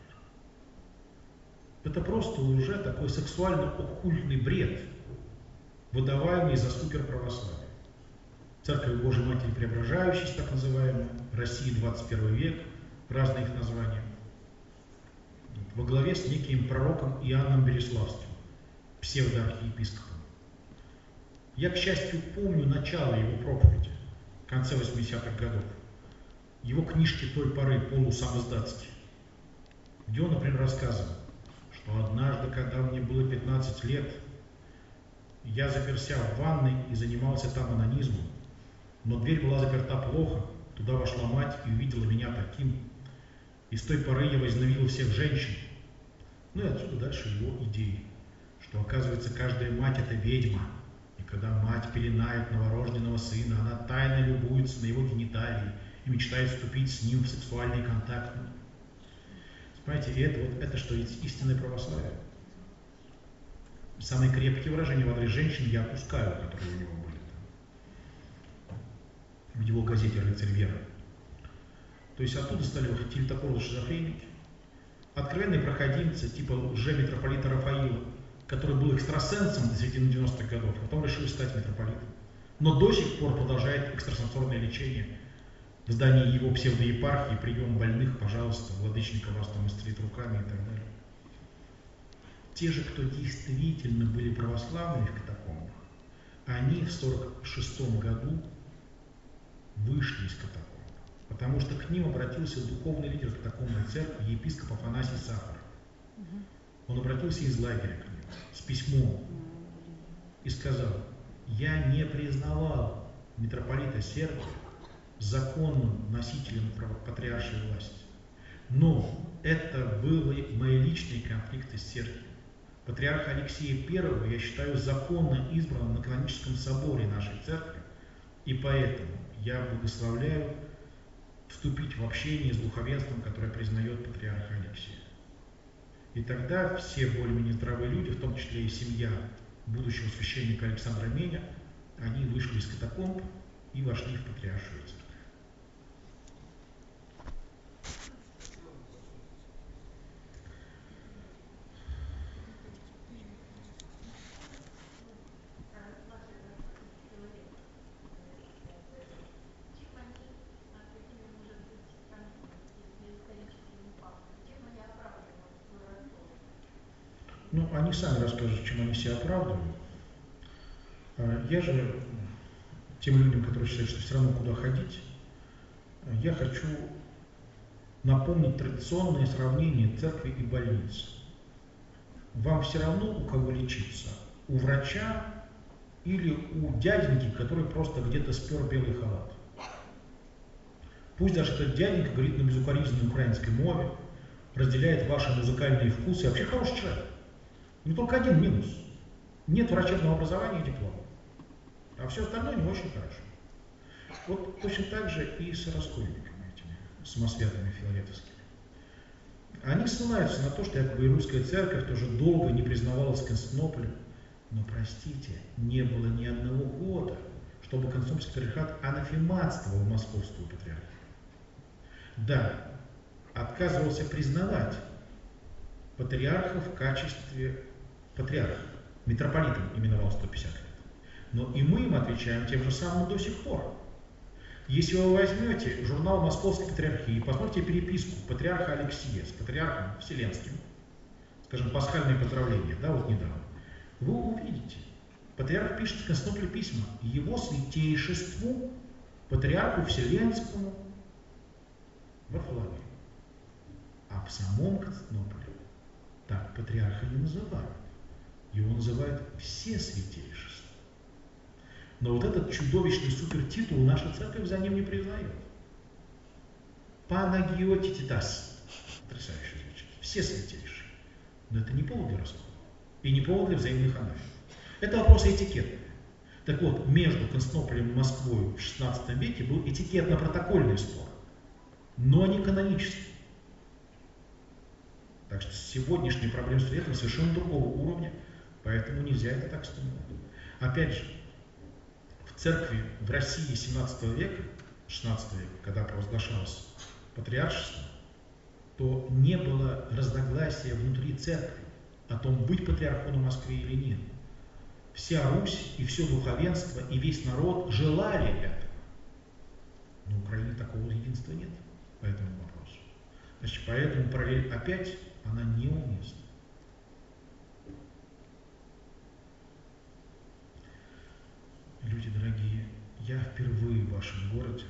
Это просто уже такой сексуально-оккультный бред, выдаваемый за суперправославие. Церковь Божией Матери Преображающейся, так называемая, Россия 21 век, разные их названия, во главе с неким пророком Иоанном Береславским, псевдоархиепископом. Я, к счастью, помню начало его проповеди, в конце 80-х годов, его книжки той поры полусамоздатские, где он, например, рассказывал, что однажды, когда мне было 15 лет, я заперся в ванной и занимался там онанизмом, но дверь была заперта плохо, туда вошла мать и увидела меня таким. И с той поры я возненавидел всех женщин. Ну и отсюда дальше его идеи. что, оказывается, каждая мать – это ведьма. И когда мать пеленает новорожденного сына, она тайно любуется на его гениталии и мечтает вступить с ним в сексуальный контакт. Понимаете, и это что, истинное православие? Самые крепкие выражения в адрес женщин я опускаю, которые у него были там, в его газете «Рыцарь веры». То есть оттуда стали выходить такого шизофреники, откровенные проходимцы, типа лже-митрополита Рафаила, который был экстрасенсом до середины 90-х годов, а потом решил стать митрополитом. Но до сих пор продолжает экстрасенсорное лечение в здании его псевдоепархии, прием больных, пожалуйста, владычника вас там исцелит руками и так далее. Те же, кто действительно были православными в катакомбах, они в 1946 году вышли из катакомб, потому что к ним обратился духовный лидер катакомбной церкви, епископ Афанасий Сахаров. Он обратился из лагеря к ним с письмом и сказал: я не признавал митрополита Сергия законным носителем патриаршей власти, но это были мои личные конфликты с Сергием. Патриарха Алексея I я считаю законно избранным на каноническом соборе нашей церкви, и поэтому я благословляю вступить в общение с духовенством, которое признает патриарха Алексея. И тогда все более-менее здравые люди, в том числе и семья будущего священника Александра Меня, они вышли из катакомб и вошли в патриаршую церковь. Ну, они сами расскажут, чем они себя оправдывают. Я же тем людям, которые считают, что все равно куда ходить, я хочу напомнить традиционное сравнение церкви и больницы. Вам все равно у кого лечиться? У врача или у дяденьки, который просто где-то спер белый халат? Пусть даже этот дяденька говорит на безукоризненной украинской мове, разделяет ваши музыкальные вкусы, вообще хороший человек. Но только один минус. Нет врачебного образования и диплома. А все остальное не очень хорошо. Вот точно так же и с раскольниками этими, самосвятыми филаретовскими. Они ссылаются на то, что якобы и русская церковь тоже долго не признавалась Константинополем. Но, простите, не было ни одного года, чтобы Константинопольский патриархат анафематствовал московскую патриархию. Да, отказывался признавать патриарха в качестве патриарха. Митрополитом именовал 150 лет. Но и мы им отвечаем тем же самым до сих пор. Если вы возьмете журнал Московской патриархии и посмотрите переписку патриарха Алексия с патриархом Вселенским, скажем, пасхальное поздравление, да, вот недавно, вы увидите, патриарх пишет в Константинополе письма его святейшеству, патриарху Вселенскому, Варфоломею. А в самом Константинополе так патриарха не называют. Его называют всесвятейшество. Но вот этот чудовищный супертитул наша церковь за ним не признает. Панагиотититас. Потрясающе звучит. Все святейшие. Но это не повод для раскола. И не повод для взаимных анафем. Это вопросы этикетные. Так вот, между Константинополем и Москвой в XVI веке был этикетно-протокольный спор, но не канонический. Так что сегодняшние проблемы с этим совершенно другого уровня, поэтому нельзя это так вспоминать. Опять же, в церкви в России XVII века, XVI века, когда провозглашалось патриаршество, то не было разногласия внутри церкви о том, быть патриархом в Москве или нет. Вся Русь и все духовенство и весь народ желали этого. На Украине такого единства нет по этому вопросу. Значит, поэтому параллель опять, она неуместна. Люди дорогие, я впервые в вашем городе.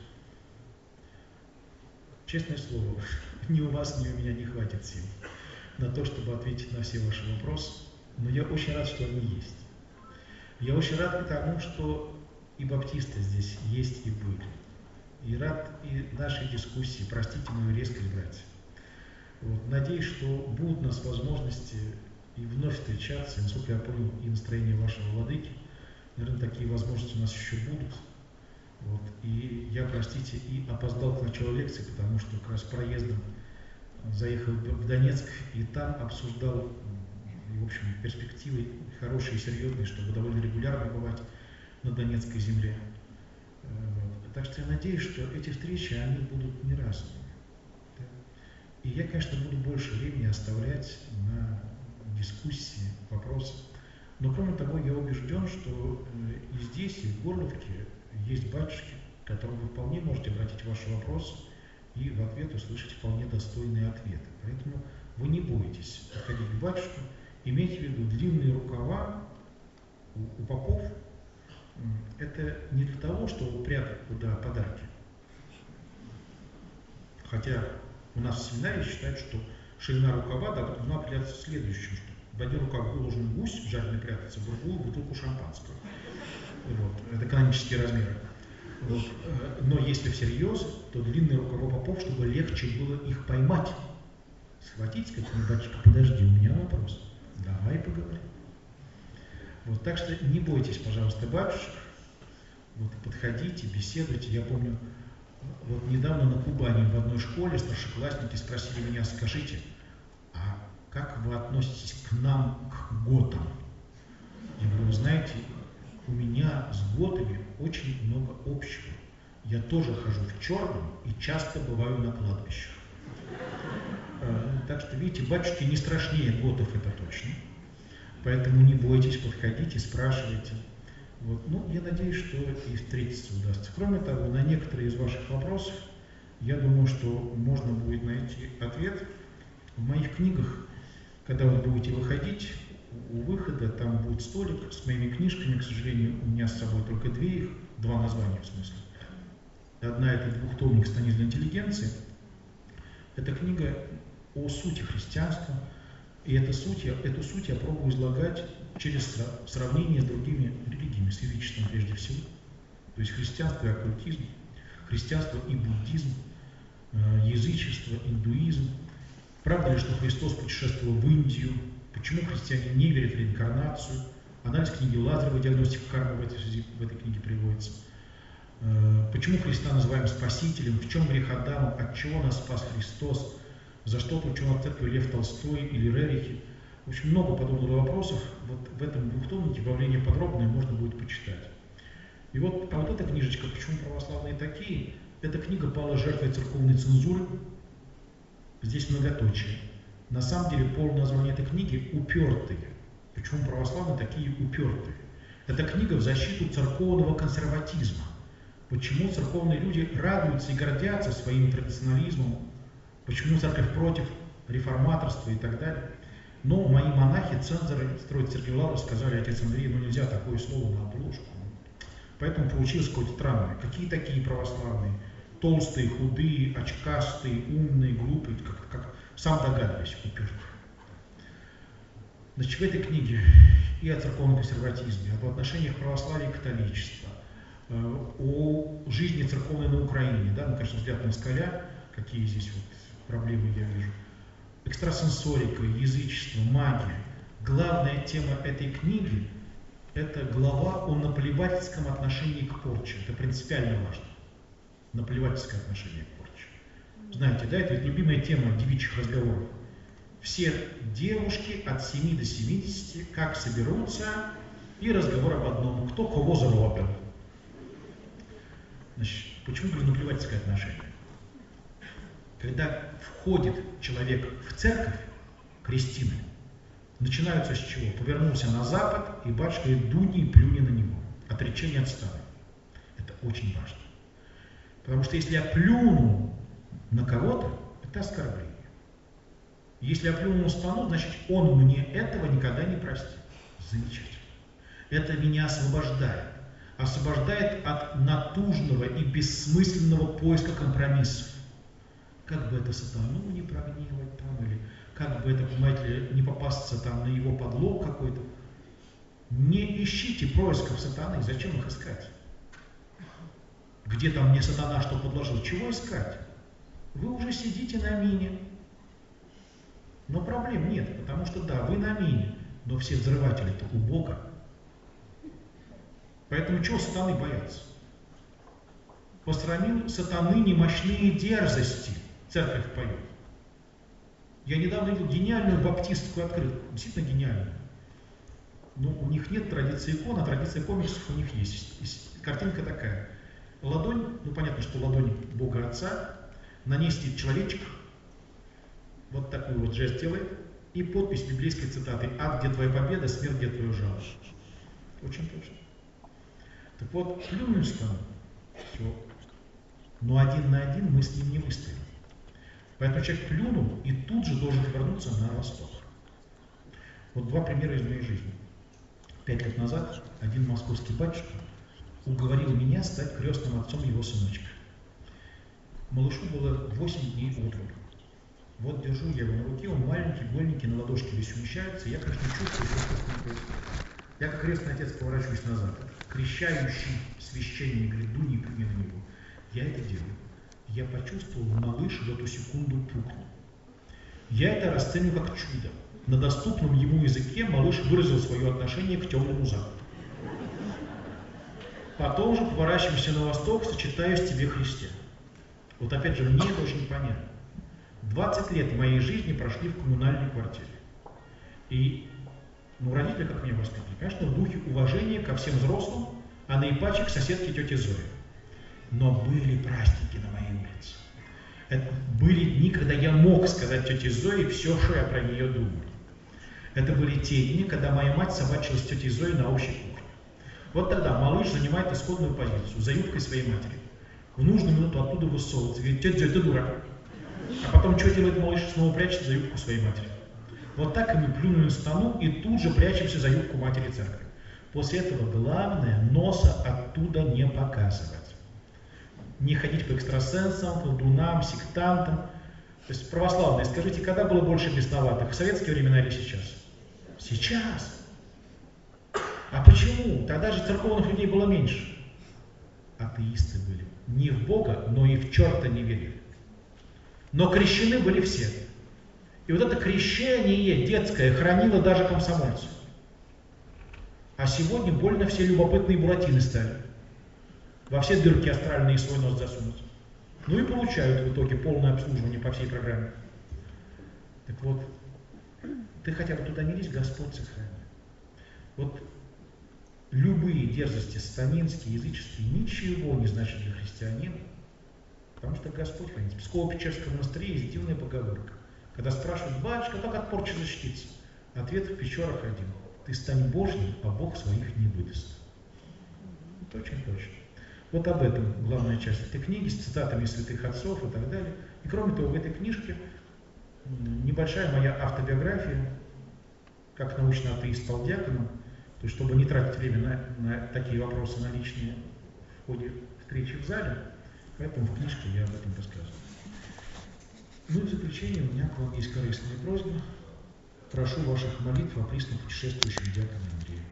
Честное слово, ни у вас, ни у меня не хватит сил на то, чтобы ответить на все ваши вопросы, но я очень рад, что они есть. Я очень рад и тому, что и баптисты здесь есть и были. И рад и нашей дискуссии, простите мою резкость, братья. Вот. Надеюсь, что будут у нас возможности и в вновь встречаться. И, насколько я понял, и настроение вашего владыки, наверное, такие возможности у нас еще будут. Вот. И я, простите, и опоздал к началу лекции, потому что как раз проездом заехал в Донецк и там обсуждал, в общем, перспективы хорошие и серьезные, чтобы довольно регулярно бывать на Донецкой земле. Вот. Так что я надеюсь, что эти встречи, они будут не разовыми. Да? И я, конечно, буду больше времени оставлять на дискуссии, вопросы. Но, кроме того, я убежден, что и здесь, и в Горловке есть батюшки, к которым вы вполне можете обратить ваши вопросы и в ответ услышать вполне достойные ответы. Поэтому вы не бойтесь подходить к батюшкам. Имейте в виду, длинные рукава у попов – это не для того, чтобы прятать туда подарки. Хотя у нас в семинарии считают, что ширина рукава должна определяться следующим, что в один рукав выложен гусь, жареный прятаться, в другую бутылку шампанского. Вот. Это канонические размеры. Вот. Но если всерьез, то длинные рукава попов, чтобы легче было их поймать. Схватить, сказать, батюшка, подожди, у меня вопрос. Давай поговорим. Вот. Так что не бойтесь, пожалуйста, батюшек. Вот. Подходите, беседуйте. Я помню, вот недавно на Кубани в одной школе старшеклассники спросили меня, скажите, а как вы относитесь к нам, к готам? Я говорю, вы знаете, у меня с готами очень много общего. Я тоже хожу в черном и часто бываю на кладбищах. Так что, видите, батюшки не страшнее готов, это точно. Поэтому не бойтесь, подходите, спрашивайте. Вот. Ну, я надеюсь, что и встретиться удастся. Кроме того, на некоторые из ваших вопросов, я думаю, что можно будет найти ответ в моих книгах. Когда вы будете выходить, у выхода там будет столик с моими книжками. К сожалению, у меня с собой только два названия в смысле. Одна – это двухтомник «Станизна интеллигенции». Это книга о сути христианства. И эту суть я пробую излагать через сравнение с другими религиями, с язычеством прежде всего. То есть христианство и оккультизм, христианство и буддизм, язычество, индуизм. Правда ли, что Христос путешествовал в Индию? Почему христиане не верят в реинкарнацию? Анализ книги Лазарева «Диагностика кармы» в этой книге приводится. Почему Христа называем Спасителем? В чем грех Адама? От чего нас спас Христос? За что отлучен от церкви Лев Толстой или Рерихи? В общем, много подобных вопросов. Вот в этом двухтомнике добавление подробное можно будет почитать. И вот, а вот эта книжечка «Почему православные такие?» Эта книга пала жертвой церковной цензуры. Здесь многоточие. На самом деле полное название этой книги «Упертые». Почему православные такие упертые? Это книга в защиту церковного консерватизма. Почему церковные люди радуются и гордятся своим традиционализмом, почему церковь против реформаторства и так далее. Но мои монахи, цензоры, строить церковь Лавру сказали: отец Андрей, ну нельзя такое слово на обложку. Поэтому получилось какое-то странное. Какие такие православные? Толстые, худые, очкастые, умные, глупые, как сам догадываюсь, упертые. Значит, в этой книге и о церковном консерватизме, об отношениях православия и католичества, о жизни церковной на Украине, да, на, конечно, взгляд москаля, какие здесь вот проблемы я вижу, экстрасенсорика, язычество, магия. Главная тема этой книги – это глава о наплевательском отношении к порче. Это принципиально важно. Наплевательское отношение к порче. Знаете, да, это ведь любимая тема девичьих разговоров. Все девушки от 7 до 70 как соберутся, и разговор об одном – кто кого заробил. Значит, почему говорю наплевательское отношение? Когда входит человек в церковь, крестины, начинаются с чего? Повернулся на запад, и батюшка говорит: дуни и плюни на него. Отречение от старой. Это очень важно. Потому что если я плюну на кого-то, это оскорбление. Если я плюну на спану, значит, он мне этого никогда не простит. Замечательно. Это меня освобождает. Освобождает от натужного и бессмысленного поиска компромиссов. Как бы это сатану не прогневать там, или как бы это, понимаете ли, не попасться там на его подлог какой-то. Не ищите происков сатаны, зачем их искать? Где там мне сатана что подложил? Чего искать? Вы уже сидите на мине. Но проблем нет, потому что да, вы на мине, но все взрыватели-то у Бога. Поэтому чего сатаны боятся? Посрамил сатаны немощные дерзости, церковь поет. Я недавно видел гениальную баптистскую открытку, действительно гениальную. Но у них нет традиции икон, а традиция комиксов у них есть. Картинка такая. Ладонь, ну понятно, что ладонь Бога Отца, на ней сидит человечек, вот такой вот жест делает, и подпись библейской цитаты: «Ад, где твоя победа, смерть, где твое жало». Очень точно. Так вот, плюнем стану, все. Но один на один мы с ним не выстоим. Поэтому человек плюнул и тут же должен вернуться на восток. Вот два примера из моей жизни. 5 лет назад один московский батюшка уговорил меня стать крестным отцом его сыночка. Малышу было 8 дней от роду. Вот держу я его на руке, он маленький, голенький, на ладошке весь умещается, и я, конечно, чувствую, что что-то не происходит. Я как крестный отец поворачиваюсь назад. Крещающий священник говорит: дуни на него. Я это делаю. Я почувствовал, малыш в эту секунду пукнул. Я это расцениваю как чудо. На доступном ему языке малыш выразил свое отношение к темному западу. Потом же поворачиваемся на восток, сочетаясь в тебе Христе. Вот опять же, мне это очень понятно. 20 лет моей жизни прошли в коммунальной квартире. И родители как меня воспитали? Конечно, в духе уважения ко всем взрослым, а наипаче к соседке тете Зое. Но были праздники на моей улице. Это были дни, когда я мог сказать тете Зое все, что я про нее думаю. Это были те дни, когда моя мать собачилась с тетей Зоей на общей кухне. Вот тогда малыш занимает исходную позицию за юбкой своей матери. В нужную минуту оттуда высовывается, говорит: тетя Зоя, ты дурак. А потом что делает малыш? Снова прячется за юбку своей матери. Вот так и мы плюнули на сатану и тут же прячемся за юбку матери церкви. После этого главное носа оттуда не показывать. Не ходить по экстрасенсам, колдунам, сектантам. То есть православные, скажите, когда было больше бесноватых? В советские времена или сейчас? Сейчас. А почему? Тогда же церковных людей было меньше. Атеисты были. Не в Бога, но и в черта не верили. Но крещены были все. И вот это крещение детское хранило даже комсомольцев. А сегодня больно все любопытные буратины стали. Во все дырки астральные свой нос засунуть. Ну и получают в итоге полное обслуживание по всей программе. Так вот, ты хотя бы туда не лезь, Господь сохрани. Вот любые дерзости сатанинские, языческие, ничего не значит для христианина, потому что Господь хранит. В Псково-Печерском монастыре есть дивная поговорка. Когда спрашивают: батюшка, как от порчи защититься? Ответ в Печорах один: ты стань Божьим, а Бог своих не выдаст. Это очень точно. Вот об этом главная часть этой книги, с цитатами святых отцов и так далее. И кроме того, в этой книжке небольшая моя автобиография, как научный атеист стал диаконом, то есть чтобы не тратить время на такие вопросы на личные в ходе встречи в зале, поэтому в книжке я об этом рассказываю. Ну и в заключение у меня к вам есть корыстная просьба. Прошу ваших молитв о присном путешествующем диаконе Андрея.